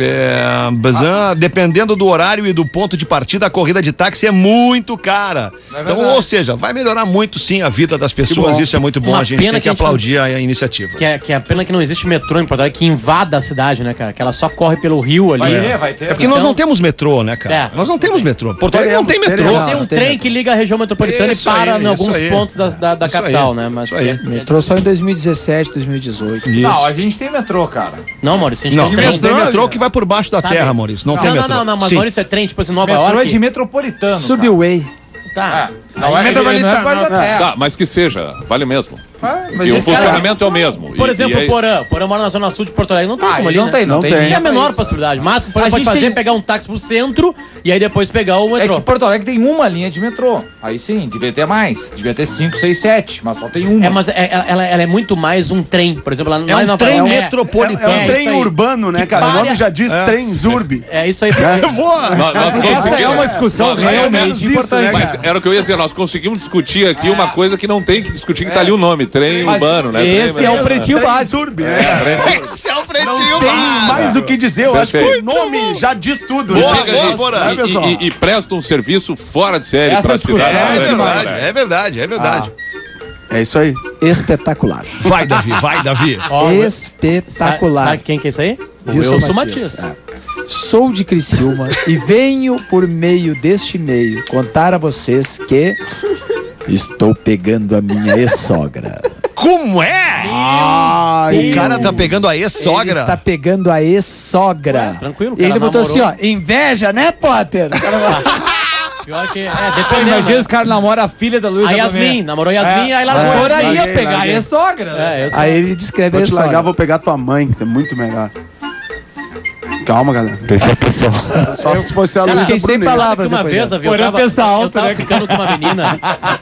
Dependendo do horário e do ponto de partida, a corrida de táxi é muito cara. Então, ou seja, vai melhorar muito sim a vida das pessoas. Isso é muito bom. A gente tem que aplaudir a iniciativa. Que é a pena que não existe metrô em Porto Alegre que invada a cidade, né, cara? Que ela só corre pelo rio ali. Vai ter. É porque nós não temos metrô, né, cara? Nós não temos metrô. Porto Alegre não tem metrô. Tem um trem que liga a região metropolitana e para em alguns pontos da capital, né? Mas metrô só em 2017, 2018. Não, a gente tem metrô, cara. Não, Maurício, a gente não tem metrô que vai por baixo da terra, Maurício. Não tem metrô. Não, mas Maurício é trem, tipo assim, Nova York. York. Metrô é de metropolitano. Subway. Tá. Não é metropolitano. Tá, mas que seja, vale mesmo. E o funcionamento é o mesmo. Por exemplo, o Porã mora na zona sul de Porto Alegre. Não tem como ali, Não tem. É a menor possibilidade. Mas o Porã pode fazer é pegar um táxi pro centro e aí depois pegar o metrô. É que Porto Alegre tem uma linha de metrô. Aí sim, devia ter mais. Devia ter 5, 6, 7. Mas só tem uma. Mas ela é muito mais um trem. Por exemplo, lá um trem metropolitano. É um trem urbano, né, cara? O nome já diz Transurb. É isso aí. Essa é uma discussão realmente importante. Mas era o que eu ia dizer. Nós conseguimos discutir aqui uma coisa que não tem que discutir, que tá ali o nome. Trem urbano. Né? Esse é o pretinho básico. Esse é o pretinho básico. Tem mais o que dizer. Eu acho que o nome já diz tudo. E presta um serviço fora de série pra cidade. É verdade. É isso aí. Espetacular. Vai, Davi. Espetacular. Sabe quem que é isso aí? Wilson Matias. Sou de Criciúma e venho por meio deste meio contar a vocês que estou pegando a minha ex-sogra. Como é? O cara tá pegando a ex-sogra? Ele está pegando a ex-sogra. Tranquilo, E ele botou assim, ó, inveja, né, Potter? Pior que dependendo. Imagina os caras namoram a filha da Luísa. A Yasmin, namorou Yasmin, aí largou. Agora ia pegar a ex-sogra. Aí ele descreve a Vou te ex-sogra. largar, vou pegar tua mãe, que é muito melhor. Calma, galera. Terceira pessoa. Só se fosse a Luísa fiquei sem Brunet. palavras. Uma vez, Davi, eu tava ficando com uma menina.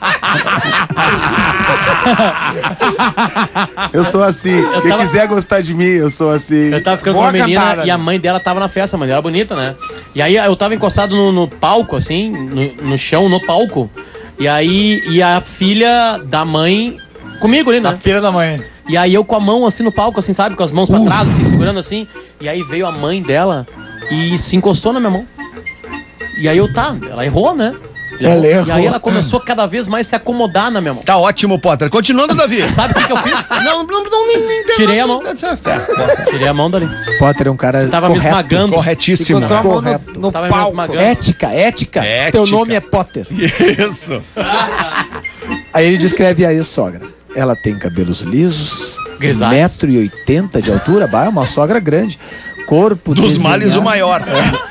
Eu sou assim. Quem quiser gostar de mim, eu sou assim. Eu tava ficando com uma menina e a mãe dela tava na festa, a mãe dela era bonita, né? E aí eu tava encostado no palco, assim, no chão, no palco. E aí, a filha da mãe comigo ali, né? A filha da mãe. E aí eu com a mão assim no palco, assim, sabe? Com as mãos pra trás, assim, segurando assim. E aí veio a mãe dela e se encostou na minha mão. E aí ela errou, né? Ela errou. E aí ela começou cada vez mais a se acomodar na minha mão. Tá ótimo, Potter. Continuando, Davi. Sabe o que eu fiz? Não, nem Tirei a mão. Tirei a mão dali. Potter é um cara Tava me esmagando. Corretíssimo. Encontrou a mão Correto. no Tava me palco. esmagando. Ética. Teu nome é Potter. Isso. Aí ele descreve a ex-sogra. Ela tem cabelos lisos, Grisalhos. 1,80 m de altura, é uma sogra grande. Corpo Dos males o maior.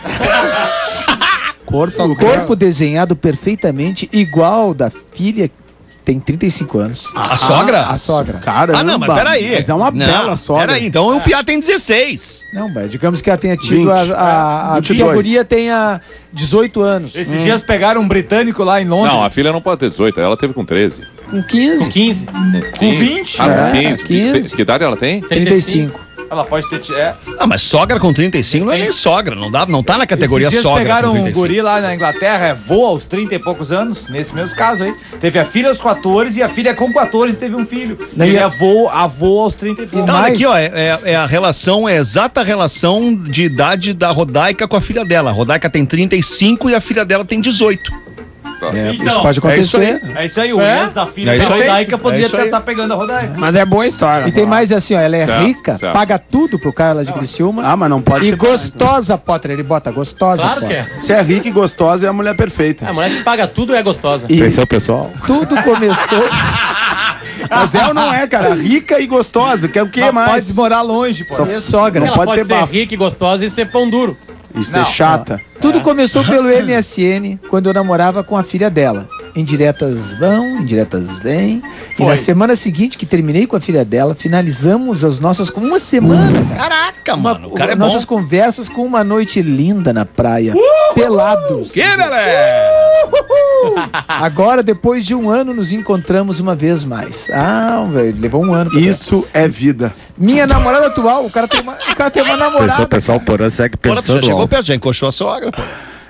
Corpo desenhado perfeitamente igual da filha, tem 35 anos. A sogra? A sogra. Caramba. Não, mas peraí. Mas é uma bela sogra. Peraí, então o Piá tem 16. Não, mas digamos que ela tenha tido 20. a 22. guria tenha 18 anos. Esses dias pegaram um britânico lá em Londres. Não, a filha não pode ter 18, ela teve com 13. Com 15. Com 15. Com 20? Ah, com 15. 15. Que idade ela tem? 35. Ela pode ter... Mas sogra com 35 não é nem sogra. Não tá na categoria Esses dias sogra. pegaram com um 35. guri lá na Inglaterra, voa aos 30 e poucos anos, nesse mesmo caso aí. Teve a filha aos 14 e a filha com 14 teve um filho. Ele avô aos 30 e poucos. Então, olha aqui, ó, é a relação, é a exata relação de idade da Rodaica com a filha dela. A Rodaica tem 35 e a filha dela tem 18. Isso pode acontecer. É isso aí, o ex da filha É da isso aí. Rodaica poderia É isso aí. estar pegando a Rodaica. Mas é boa história. E tem mais assim, ó, ela é Certo, rica, certo. paga tudo pro cara lá de Criciúma. Ah, mas não pode E ser. gostosa, Potter, ele bota gostosa, Claro que Potter. é. Se é rica e gostosa, é a mulher perfeita. A mulher que paga tudo é gostosa. E Atenção, pessoal. tudo começou... Mas é ou não é, cara? Rica e gostosa. Quer o que mais? Pode morar longe, pô. Minha sogra. Não Ela pode pode ter ser bafo. rica e gostosa e ser pão duro. Isso é chata. Tudo começou pelo MSN, quando eu namorava com a filha dela. Indiretas vão, indiretas vêm. E na semana seguinte que terminei com a filha dela, finalizamos as nossas... Uma semana, cara. Caraca, mano. O cara é bom. Nossas conversas com uma noite linda na praia. Pelados. Que, galera? Agora, depois de um ano, nos encontramos uma vez mais. Ah, velho, levou um ano. pra Isso é vida. Minha namorada atual, o cara tem uma namorada. Pessoal, Porã segue Porra, tu já pensando chegou alto. perto, já encoxou a sogra, pô.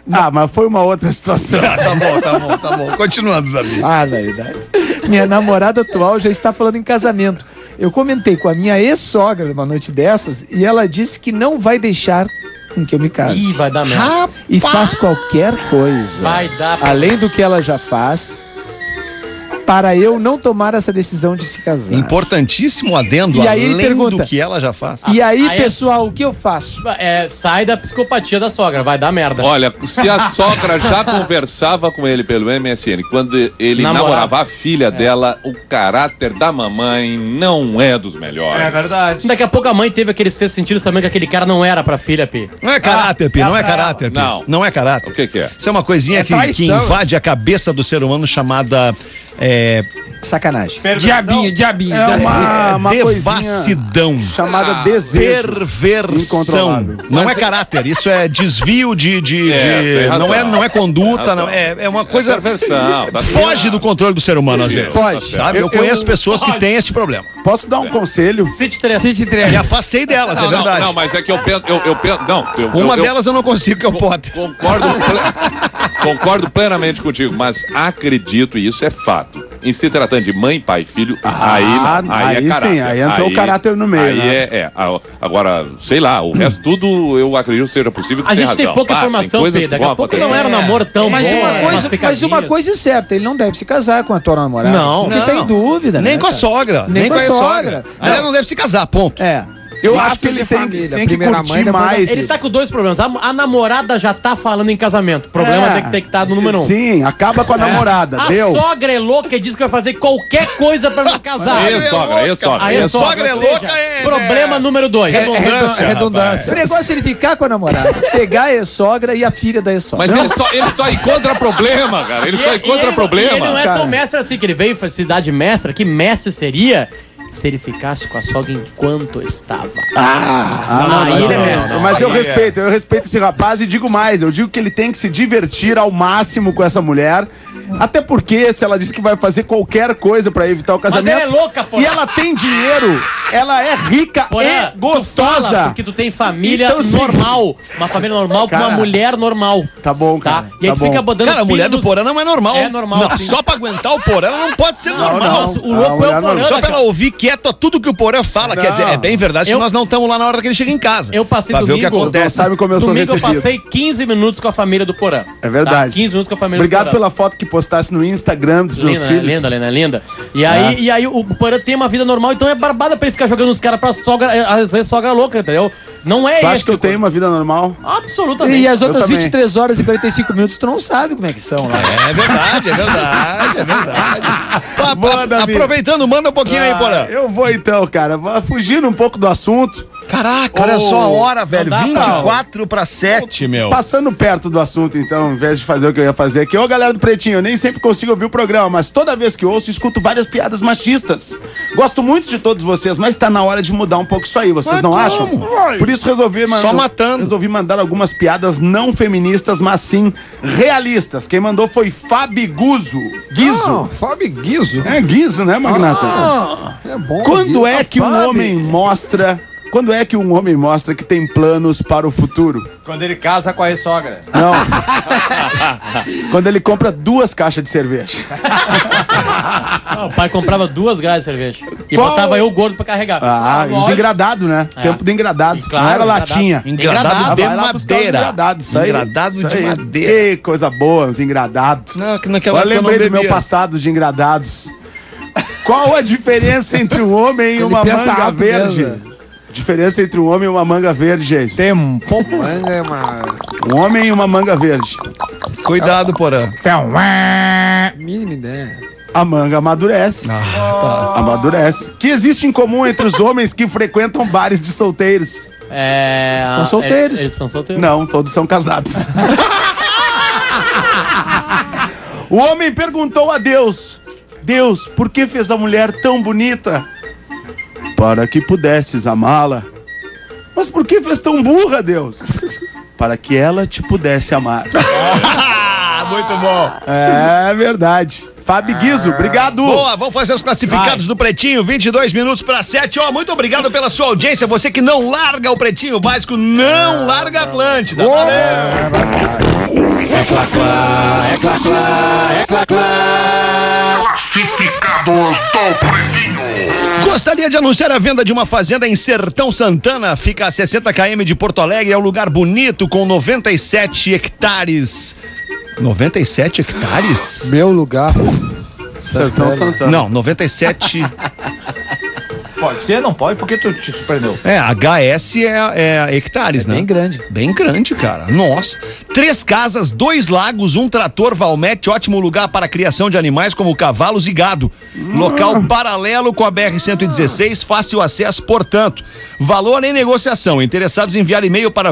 mas foi uma outra situação. Tá bom. Continuando, Davi. Na verdade. Minha namorada atual já está falando em casamento. Eu comentei com a minha ex-sogra numa noite dessas e ela disse que não vai deixar com que eu me case. Ih, vai dar merda. E faz qualquer coisa, Vai dar. além do que ela já faz, para eu não tomar essa decisão de se casar. Importantíssimo adendo, E aí ele além pergunta- do que ela já faz. E aí, Aí é- pessoal, o que eu faço? Sai da psicopatia da sogra, vai dar merda. Olha, se a sogra já conversava com ele pelo MSN, quando ele namorava a filha dela, o caráter da mamãe não é dos melhores. É verdade. Daqui a pouco a mãe teve aquele sexto sentido sabendo que aquele cara não era pra filha, Pi. Não é caráter, Pi, não é caráter, Pi. Não. Não é caráter. O que é? Isso é uma coisinha que traição. invade a cabeça do ser humano chamada Sacanagem. Diabinho. É uma coisinha devassidão. chamada desejo. Perversão. Incontrolável. Não é caráter, isso é desvio tem razão. não é conduta, Razão. não, é uma coisa. Perversão, tá Foge certo. do controle do ser humano, às vezes. Pode. Sabe? Eu conheço pessoas que têm esse problema. Posso dar um conselho? City 3. Me afastei delas, é verdade. Não, mas é que eu penso. Uma delas eu não consigo, que é o Potter. Concordo plenamente contigo, mas acredito, e isso é fato. Em se tratando de mãe, pai e filho, aí é caráter. Sim, aí entrou o caráter no meio. Aí né? Agora, sei lá, o resto tudo eu acredito que seja possível. A gente tem pouca informação, Pedro. Daqui a pouco não era um namoro tão Mas bom. uma coisa é certa, ele não deve se casar com a tua namorada. Não. Porque tem dúvida, Nem né, com a cara? sogra. Nem com a sogra. Aliás, não deve se casar, ponto. É. Eu Fácil acho que ele de tem família, que primeira curtir mãe, depois mais. Ele tá com dois problemas. A namorada já tá falando em casamento. O problema tem que ter que estar no número 1. Sim, acaba com a namorada. A Deu. sogra é louca e diz que vai fazer qualquer coisa pra não casar. Aí, sogra. Aí a sogra é louca, problema número 2. Redundância. O negócio é ele ficar com a namorada, pegar a ex-sogra e a filha da ex-sogra. Mas ele só encontra problema, cara. Ele só encontra problema. Ele não é cara. tão mestre assim, que ele veio pra cidade mestra. Que mestre seria se ele ficasse com a sogra enquanto estava. Aí ele é mestre. Mas eu respeito esse rapaz e digo mais, eu digo que ele tem que se divertir ao máximo com essa mulher. Até porque, se ela diz que vai fazer qualquer coisa pra evitar o casamento. ela é louca, porra. E ela tem dinheiro, ela é rica Porém, e tu gostosa. fala porque tu tem família Então, sim. normal. Uma família normal Cara, com uma mulher normal. Tá bom, Tá? cara. E aí tá tu fica bom. botando Cara, a mulher do pinos- Porã não é normal. É normal, Não, sim. só pra aguentar o Porã, ela não pode ser normal. não. O louco é o Porã. Só pra cara. ela ouvir quieto tudo que o Porã fala. Quer dizer, é bem verdade Eu- que nós não estamos lá na hora que ele chega em casa. Eu passei Pra ver o que domingo. acontece. Não sabe como eu sou Domingo eu recebido. passei 15 minutos com a família do Porã. É verdade. Tá? 15 minutos com a família Obrigado do Porã. pela foto que postasse no Instagram dos meus Linda, filhos. linda. E aí o Porã tem uma vida normal, então é barbada pra ele ficar jogando os caras pra sogra, às vezes sogra louca, entendeu? Não é Tu acha esse que eu o- tenho uma vida normal? Absolutamente. E as outras também. 23 horas e 45 minutos, tu não sabe como é que são lá. É verdade. Boa, Davi. Aproveitando, manda um pouquinho aí, Porã. Eu vou então, cara. Fugindo um pouco do assunto. Caraca, olha só a hora, velho. dá pra- 24 pra 7, meu. Passando perto do assunto, então, ao invés de fazer o que eu ia fazer aqui. Ô, galera do Pretinho, eu nem sempre consigo ouvir o programa, mas toda vez que ouço, escuto várias piadas machistas. Gosto muito de todos vocês, mas tá na hora de mudar um pouco isso aí, vocês Mas não como? acham? Por isso Só matando. resolvi mandar algumas piadas não feministas, mas sim realistas. Quem mandou foi Fabi Guzo. Guizo. Fábio Guizo. É Guizo, né, Magnata? É bom. Quando é que um Fábio. homem mostra... Quando é que um homem mostra que tem planos para o futuro? Quando ele casa com a ex-sogra. Não. Quando ele compra 2 caixas de cerveja. O pai comprava 2 grades de cerveja. E Qual? botava eu gordo pra carregar. Os lógico. engradados, né? É. Tempo de engradados. E claro, não era engradado. latinha. Engradado de Vai lá buscar os madeira. engradados, isso aí. Engradado Isso de aí. madeira. Ei, coisa boa, os engradados. Não, que naquela Eu época eu não lembrei do meu bebia. passado de engradados. Qual a diferença entre um homem e uma pensa manga alto verde? mesmo. Diferença entre um homem e uma manga verde, gente. Tempo. Um homem e uma manga verde. Cuidado, Porã. Mínima ideia. A manga amadurece. Amadurece. O que existe em comum entre os homens que frequentam bares de solteiros? São solteiros. Eles são solteiros. Não, todos são casados. O homem perguntou a Deus: Deus, por que fez a mulher tão bonita? Para que pudesses amá-la. Mas por que fez tão burra, Deus? Para que ela te pudesse amar. Muito bom. É verdade. Fábio Guizo, obrigado. Boa, vamos fazer os classificados do Pretinho, 22 minutos para 7. Ó, muito obrigado pela sua audiência. Você que não larga o Pretinho Básico, não larga a Atlântida. Valeu. Classificados do Pretinho. Gostaria de anunciar a venda de uma fazenda em Sertão Santana. Fica a 60 km de Porto Alegre. É um lugar bonito com 97 hectares. 97 hectares? Meu lugar. Sertão Santana. Não, 97. Pode ser, não pode, porque tu te surpreendeu. HS é hectares, né? Bem grande. Bem grande, cara. Nossa. 3 casas, 2 lagos, um trator Valmete, ótimo lugar para a criação de animais como cavalos e gado. Local paralelo com a BR-116, fácil acesso, portanto. Valor em negociação. Interessados enviar e-mail para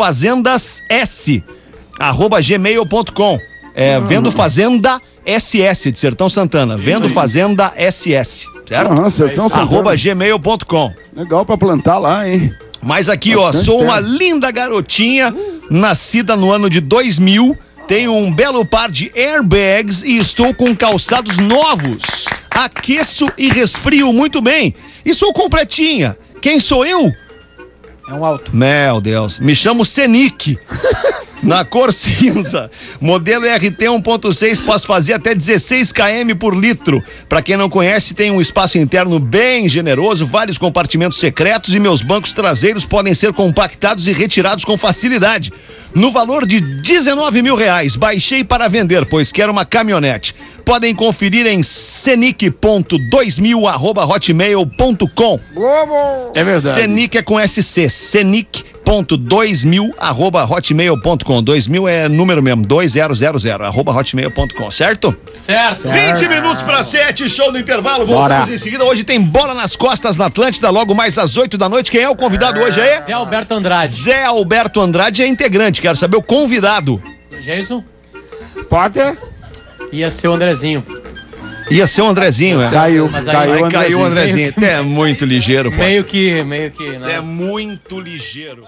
vendofazenda@gmail.com. Vendo Fazenda SS de Sertão Santana. Vendo Fazenda SS. Certo? Sertão Santana. @gmail.com. Legal pra plantar lá, hein? Mas aqui, Bastante sou tempo. uma linda garotinha, nascida no ano de 2000, tenho um belo par de airbags e estou com calçados novos. Aqueço e resfrio muito bem. E sou completinha. Quem sou eu? É um alto. Meu Deus. Me chamo Senic. Na cor cinza. Modelo RT 1.6, posso fazer até 16 km por litro. Para quem não conhece, tem um espaço interno bem generoso, vários compartimentos secretos e meus bancos traseiros podem ser compactados e retirados com facilidade. No valor de R$19 mil. Baixei para vender, pois quero uma caminhonete. Podem conferir em senic.2000@hotmail.com. É verdade. Senic é com SC. Senic.2000@hotmail.com. 2000 é número mesmo, 2000 @hotmail.com, certo? Certo. 20 minutos para 7, show do intervalo. Voltamos em seguida. Hoje tem Bola nas Costas na Atlântida, logo mais às 8 da noite. Quem é o convidado hoje aí? Zé Alberto Andrade. Zé Alberto Andrade é integrante. Quero saber o convidado. Jason? Potter? Ia ser o Andrezinho. Ia ser o Andrezinho, é. Caiu, Mas aí- caiu, Aí caiu o Andrezinho. É muito ligeiro, pô. Meio que, né? É muito ligeiro.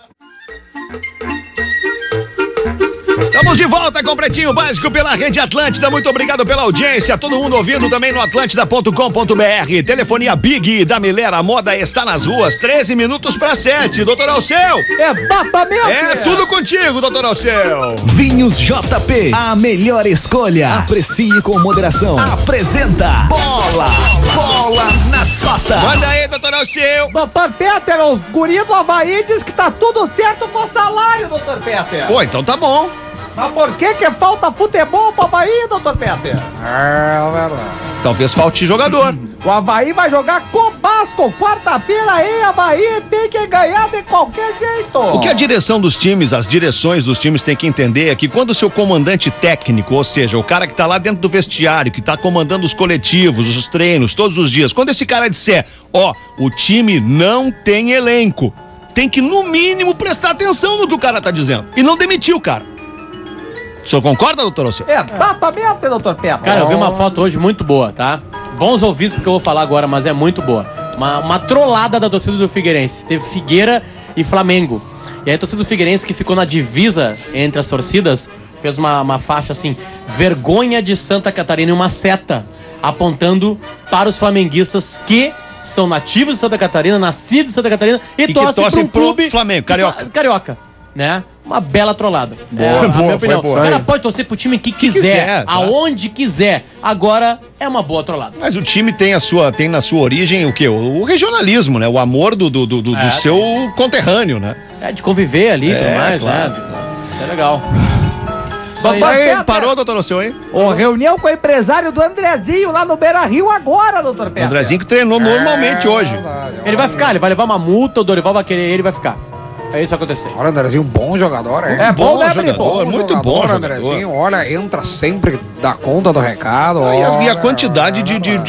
Estamos de volta com o Pretinho Básico pela Rede Atlântida. Muito obrigado pela audiência. Todo mundo ouvindo também no atlântida.com.br. Telefonia Big da Milera Moda está nas ruas. 13 minutos para 7. Doutor Alceu. Exatamente! É tudo contigo, doutor Alceu. Vinhos JP, a melhor escolha. Aprecie com moderação. Apresenta Bola nas Costas. Manda aí, doutor Alceu. Doutor Peter, os guris do Havaí diz que tá tudo certo com o salário, doutor Peter. Pô, então tá bom. Mas por que falta futebol pro Havaí, doutor Peter? É verdade. Talvez falte jogador. O Havaí vai jogar com o Vasco. Quarta-feira aí, Havaí tem que ganhar de qualquer jeito. O que a direção dos times, as direções dos times têm que entender é que quando o seu comandante técnico, ou seja, o cara que tá lá dentro do vestiário, que tá comandando os coletivos, os treinos, todos os dias, quando esse cara disser, o time não tem elenco, tem que no mínimo prestar atenção no que o cara tá dizendo e não demitir o cara. O senhor concorda, doutor Alceu? Exatamente, doutor Peter. Cara, eu vi uma foto hoje muito boa, tá? Bons ouvidos porque eu vou falar agora, mas é muito boa. Uma trollada da torcida do Figueirense. Teve Figueira e Flamengo. E aí a torcida do Figueirense, que ficou na divisa entre as torcidas, fez uma faixa assim, vergonha de Santa Catarina e uma seta apontando para os flamenguistas que são nativos de Santa Catarina, nascidos de Santa Catarina e que torcem torcem para um clube pro Flamengo, carioca. Carioca, né? Uma bela trollada. Boa, a boa, minha opinião. foi boa. O cara pode torcer pro time que quiser, quiser, sabe? aonde quiser. Agora é uma boa trollada. Mas o time tem na sua origem o quê? O regionalismo, né? O amor do seu conterrâneo, né? É de conviver ali e tudo mais, claro. né? Isso é legal. Só Aí, aí, parou, doutor Alceu, hein? Reunião com o empresário do Andrezinho lá no Beira-Rio agora, doutor O Peter. Andrezinho que treinou normalmente hoje. Ele vai ficar, ele vai levar uma multa, o Dorival vai querer ele vai ficar. É isso que vai acontecer. Olha, Andrezinho, bom jogador, hein? É bom, né, jogador, Brito? muito bom jogador. Andrezinho, olha, entra sempre, dá conta do recado. E a quantidade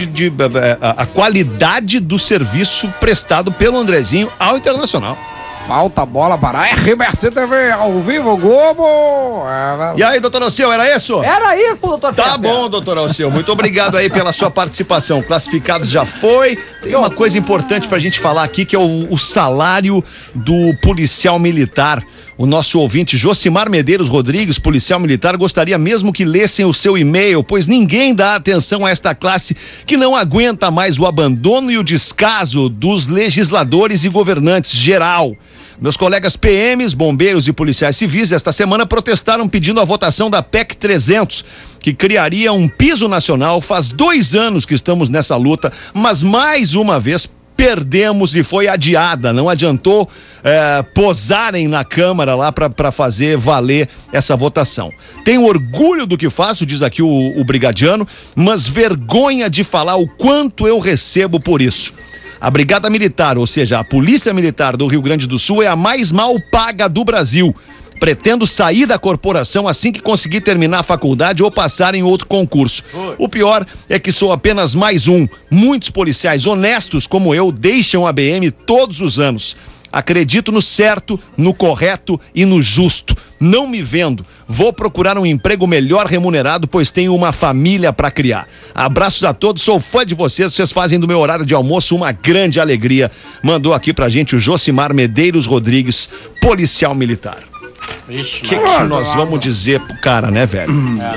a qualidade do serviço prestado pelo Andrezinho ao Internacional. Falta bola para a RBC TV, ao vivo, Globo. E aí, doutor Alceu, era isso? Era isso, doutor Peter. Tá bom, doutor Alceu. Muito obrigado aí pela sua participação. Classificados já foi. Tem uma coisa importante pra gente falar aqui, que é o salário do policial militar. O nosso ouvinte Josimar Medeiros Rodrigues, policial militar, gostaria mesmo que lessem o seu e-mail, pois ninguém dá atenção a esta classe que não aguenta mais o abandono e o descaso dos legisladores e governantes geral. Meus colegas PMs, bombeiros e policiais civis esta semana protestaram pedindo a votação da PEC 300, que criaria um piso nacional. Faz 2 anos que estamos nessa luta, mas mais uma vez perdemos e foi adiada. Não adiantou posarem na Câmara lá para fazer valer essa votação. Tenho orgulho do que faço, diz aqui o brigadiano, mas vergonha de falar o quanto eu recebo por isso. A Brigada Militar, ou seja, a Polícia Militar do Rio Grande do Sul, é a mais mal paga do Brasil. Pretendo sair da corporação assim que conseguir terminar a faculdade ou passar em outro concurso. O pior é que sou apenas mais um. Muitos policiais honestos como eu deixam a BM todos os anos. Acredito no certo, no correto e no justo. Não me vendo. Vou procurar um emprego melhor remunerado, pois tenho uma família para criar. Abraços a todos, sou fã de vocês. Vocês fazem do meu horário de almoço uma grande alegria. Mandou aqui pra gente o Josimar Medeiros Rodrigues, policial militar. O que nós vamos dizer pro cara, né, velho?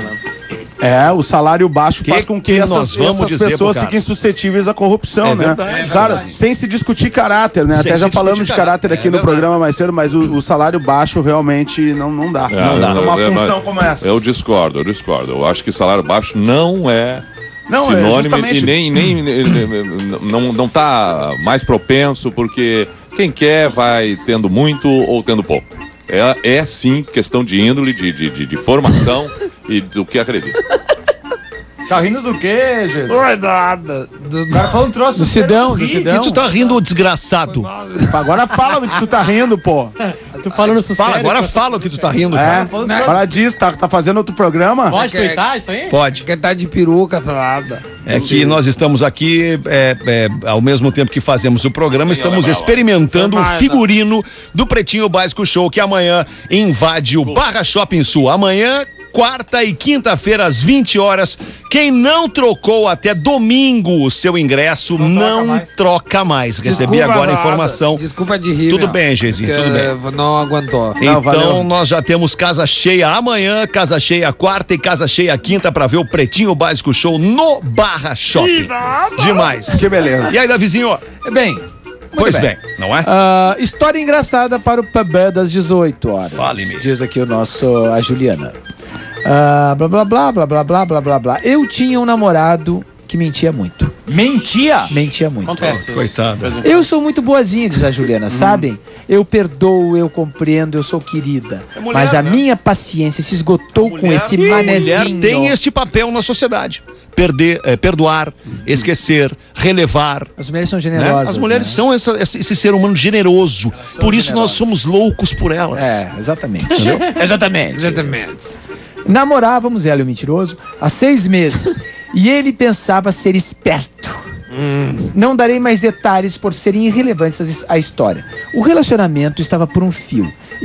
O salário baixo faz com que essas pessoas fiquem suscetíveis à corrupção, né? Cara, sem se discutir caráter, né? Até já falamos de caráter aqui no programa mais cedo, mas o salário baixo realmente não dá. Não dá uma função como essa. Eu discordo. Eu acho que salário baixo não é sinônimo e nem não tá mais propenso, porque quem quer vai tendo muito ou tendo pouco. É sim questão de índole, de formação e do que acredita. Tá rindo do quê, gente? Não é nada. O cara falou um troço do Sidão. Que tu tá rindo, desgraçado? Agora fala do que tu tá rindo, pô. Tu falando sério. Agora fala o que tu tá rindo, cara. Para disso, tá fazendo outro programa? Pode tuitar isso aí? Pode. Quer tá de peruca, salada. É que nós estamos aqui, ao mesmo tempo que fazemos o programa, estamos experimentando o figurino do Pretinho Básico Show, que amanhã invade o Barra Shopping Sul. Amanhã, quarta e quinta-feira, às 20 horas. Quem não trocou até domingo o seu ingresso, não troca mais. Recebi agora a informação. Desculpa de rir. Tudo bem, Geizinho, tudo bem. Não aguentou. Então nós já temos casa cheia amanhã, casa cheia quarta e casa cheia quinta pra ver o Pretinho Básico Show no Barra Shopping. Demais. Que beleza. E aí, Davizinho? Bem, Pois bem, não é? História engraçada para o Pabé das 18 horas. Fale-me. Diz aqui a Juliana. Blá, blá, blá, blá, blá, blá, blá, blá, blá. Eu tinha um namorado que mentia muito. Mentia? Mentia muito. Acontece. Coitado. Eu sou muito boazinha, diz a Juliana, sabem? Eu perdoo, eu compreendo, eu sou querida. Mulher, mas a né? minha paciência se esgotou com esse manezinho. A mulher tem este papel na sociedade. Perdoar, esquecer, relevar. As mulheres são generosas. Né? As mulheres né? são esse ser humano generoso. Por isso nós somos loucos por elas. Exatamente. Exatamente. Namorávamos, ela e o mentiroso, há 6 meses. E ele pensava ser esperto. Não darei mais detalhes por serem irrelevantes à história. O relacionamento estava por um fio. E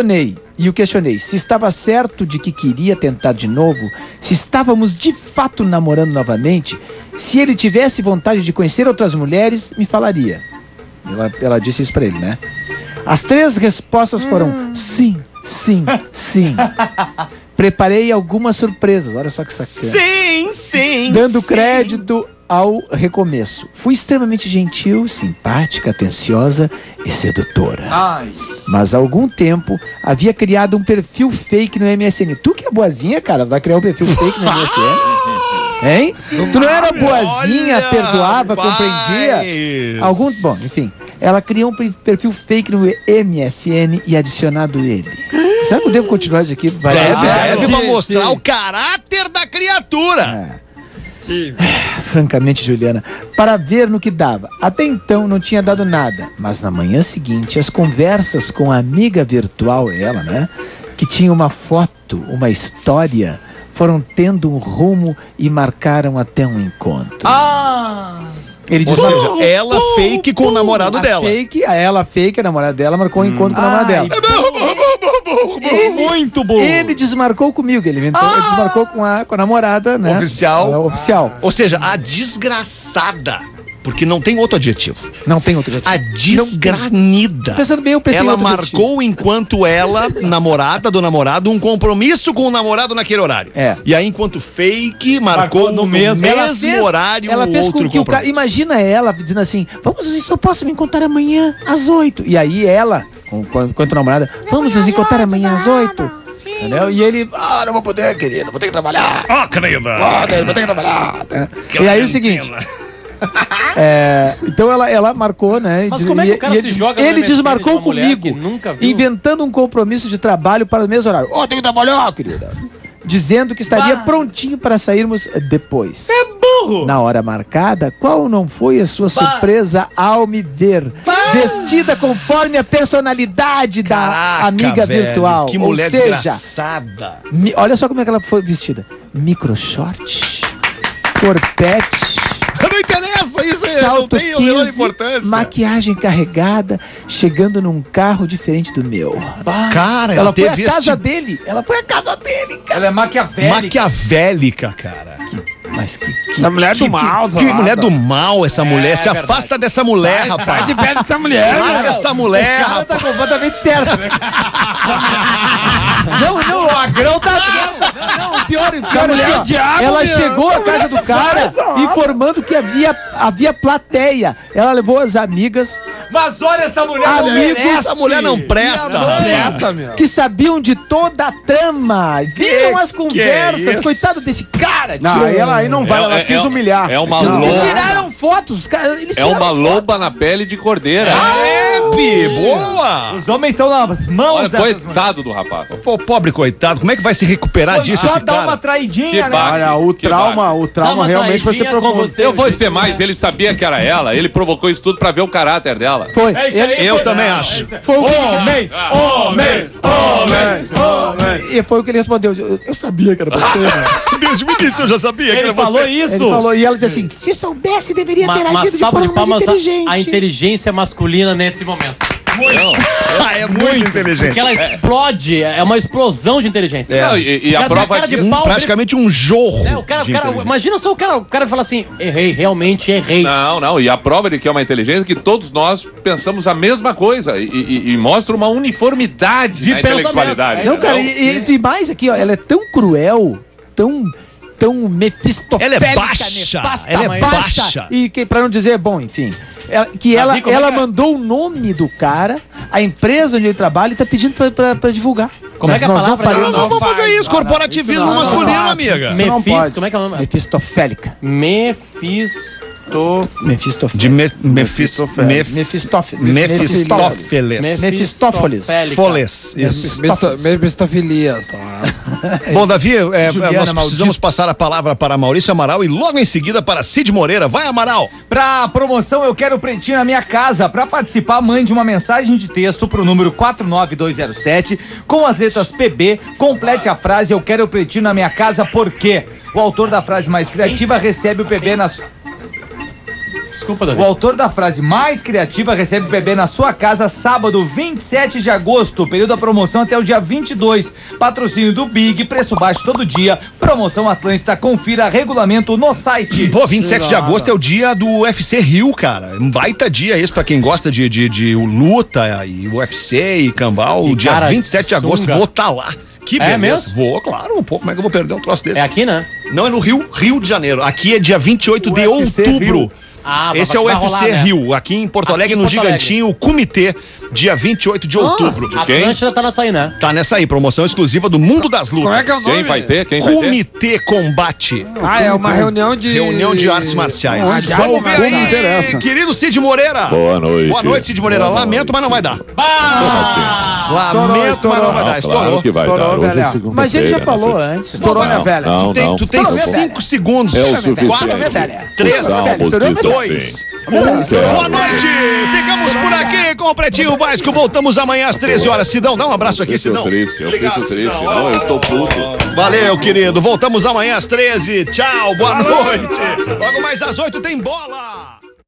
o questionei se estava certo de que queria tentar de novo, se estávamos de fato namorando novamente, se ele tivesse vontade de conhecer outras mulheres, me falaria. Ela disse isso pra ele, né? As 3 respostas foram sim, sim, sim. Preparei algumas surpresas, olha só que sacana. Sim. Dando crédito ao recomeço. Fui extremamente gentil, simpática, atenciosa e sedutora. Mas há algum tempo havia criado um perfil fake no MSN. Tu que é boazinha, cara, vai criar um perfil fake no MSN? Hein? Tu não era boazinha, perdoava, compreendia? Bom, enfim. Ela criou um perfil fake no MSN e adicionado ele. Será que eu devo continuar isso aqui? Deve pra mostrar o caráter da criatura. Francamente, Juliana, para ver no que dava. Até então não tinha dado nada. Mas na manhã seguinte, as conversas com a amiga virtual, ela, né? Que tinha uma foto, uma história, foram tendo um rumo e marcaram até um encontro. Ele diz, ou seja, ela fake com o namorado dela. Ela fake, a namorada dela, marcou um encontro com o namorado dela. Muito bom. Ele desmarcou comigo, ele desmarcou com a namorada, né? Oficial. Ou seja, a desgraçada. Porque não tem outro adjetivo. Não tem outro adjetivo. A desgranida. Pensando bem, eu pensei ela em outro marcou adjetivo. Enquanto ela, namorada do namorado, um compromisso com o namorado naquele horário. E aí, enquanto fake, marcou no mesmo horário. Ela fez com que o cara. Imagina ela dizendo assim: só posso me encontrar amanhã às 8. E aí ela com a tua namorada, vamos nos encontrar amanhã às 8. Entendeu? E ele, não vou poder, querido, vou ter que trabalhar. Querida. Vou ter que trabalhar. E aí o seguinte... então ela marcou, né? Mas como é que o cara se joga no Ele MSN desmarcou de uma mulher comigo, que nunca viu? inventando um compromisso de trabalho para o mesmo horário. Tem que trabalhar, querida. Dizendo que estaria prontinho para sairmos depois. É burro! Na hora marcada, qual não foi a sua surpresa ao me ver? Vestida conforme a personalidade da amiga virtual. Que mulher Ou seja, desgraçada. olha só como é que ela foi vestida. Micro short, corpete, Não interessa isso aí, salto não tem a menor 15, importância. maquiagem carregada, chegando num carro diferente do meu. Cara, Ela foi à teve casa esse... dele. Ela foi à casa dele, cara. Ela é maquiavélica. Maquiavélica, cara. Mas que Essa mulher do mal, Que mulher do mal essa mulher. Se afasta dessa mulher, rapaz. de pé dessa mulher, Larga essa mulher, O cara rapaz. tá completamente certo, né? Não, o agrão tá certo. Não, o pior é assim, ó, diabo, ela meu. chegou à casa do cara informando que havia plateia. Ela levou as amigas Mas olha essa mulher, não Amigos, merece. Essa mulher não presta. Presta, meu. que sabiam de toda a trama. Viram as é conversas. isso? Coitado desse cara, Não, tio. ela aí não vale, ela quis humilhar. É uma Não. E loba. tiraram fotos. Eles É tiraram uma fotos. loba na pele de cordeira. Bi, boa. Os homens estão nas mãos Olha, dessas mulheres. coitado do rapaz. Pô, pobre coitado, como é que vai se recuperar disso Só esse dá uma cara? traidinha, Que né? baque. Olha, o Que trauma Dá uma realmente vai ser traidinha com profundo. você. Eu vou dizer mais, ele sabia que era ela, ele provocou isso tudo pra ver o caráter dela. Foi. É isso aí, Eu foi- também é acho. isso aí. Foi o que- Homens! E foi o que ele respondeu. Eu sabia que era você, né? Desde o início eu já sabia que Ele era falou você. isso! Ele falou, e ela disse assim: se soubesse, deveria ter Uma agido de salva forma de mais palmas inteligente. a inteligência masculina nesse momento. É muito inteligente. Porque ela explode, é uma explosão de inteligência. Não, e a Cara, prova cara de disso. pau, Praticamente um jorro. O cara, de inteligência. imagina só o cara fala assim, errei, realmente errei. Não, e a prova de que é uma inteligência é que todos nós pensamos a mesma coisa e mostra uma uniformidade De na intelectualidade. Não, cara, e mais aqui, ó, ela é tão cruel, tão mefistofélica, Ela é baixa, nefasta, ela é mas baixa. E que, pra não dizer, bom, enfim, Davi, como é ela que é? mandou o nome do cara, a empresa onde ele trabalha, e tá pedindo pra divulgar. Como é que é a Nós não palavra? faremos. Não vamos fazer isso, corporativismo isso não. masculino, Não amiga. não Mefis, pode. como é que é o nome? Mefistofélica. Mefistofélica. De Mefistófeles. Foles. Isso. Mefistofilias, tá? Bom, Davi, Juliana, nós precisamos passar a palavra para Maurício Amaral e logo em seguida para Cid Moreira. Vai, Amaral! Pra promoção Eu Quero Pretinho na Minha Casa. Pra participar, mande uma mensagem de texto pro número 49207 com as letras PB. Complete a frase Eu Quero Pretinho na Minha Casa, porque o autor da frase mais criativa recebe o PB na sua... Desculpa, Davi. O autor da frase mais criativa recebe o PB na sua casa sábado 27 de agosto. Período da promoção até o dia 22. Patrocínio do Big, preço baixo todo dia. Promoção Atlântida, confira regulamento no site. Pô, 27 de agosto é o dia do UFC Rio, cara. Um baita dia esse pra quem gosta de luta e UFC e cambal. O dia cara, 27 de agosto, sunga. vou estar lá. Que É beleza. mesmo? Vou, claro. Pô, como é que eu vou perder um troço desse? É aqui, né? Não, é no Rio de Janeiro. Aqui é dia 28 de UFC outubro. Rio. Esse é o vai UFC rolar, né? Rio, aqui em Porto Aqui Alegre, em no Porto Alegre. Gigantinho, Comitê, dia 28 de outubro. A Atlântida tá nessa aí, né? Tá nessa aí, promoção exclusiva do Mundo das Lutas. Como é que é o nome? Quem vai ter? Quem vai ter? Comitê Combate. Ah, é uma reunião de... Reunião de artes marciais. Onde Vamos vai? ver aí, Não interessa. querido Cid Moreira. Boa noite. Boa noite, Cid Moreira. Lamento, mas não vai dar. Lamento, Estourou. mas não vai dar. Estourou. Claro que vai Estourou, dar. Hoje é velha. segunda-feira, Mas ele já né? falou antes. Estourou, minha velha. Não, Tu tem Estourou, 5 segundos. É o suficiente. 4, velha. 3, Salmos 2, dizem 1. Boa noite. Ficamos por aqui com o Pretinho Básico. Voltamos amanhã às 13 horas. Sidão, dá um abraço aqui, Eu fico Sidão. triste, eu Obrigado, fico triste. Sidão. Não, eu estou puto. Valeu, querido. Voltamos amanhã às 13. Tchau, boa noite. Logo mais às 8 tem bola.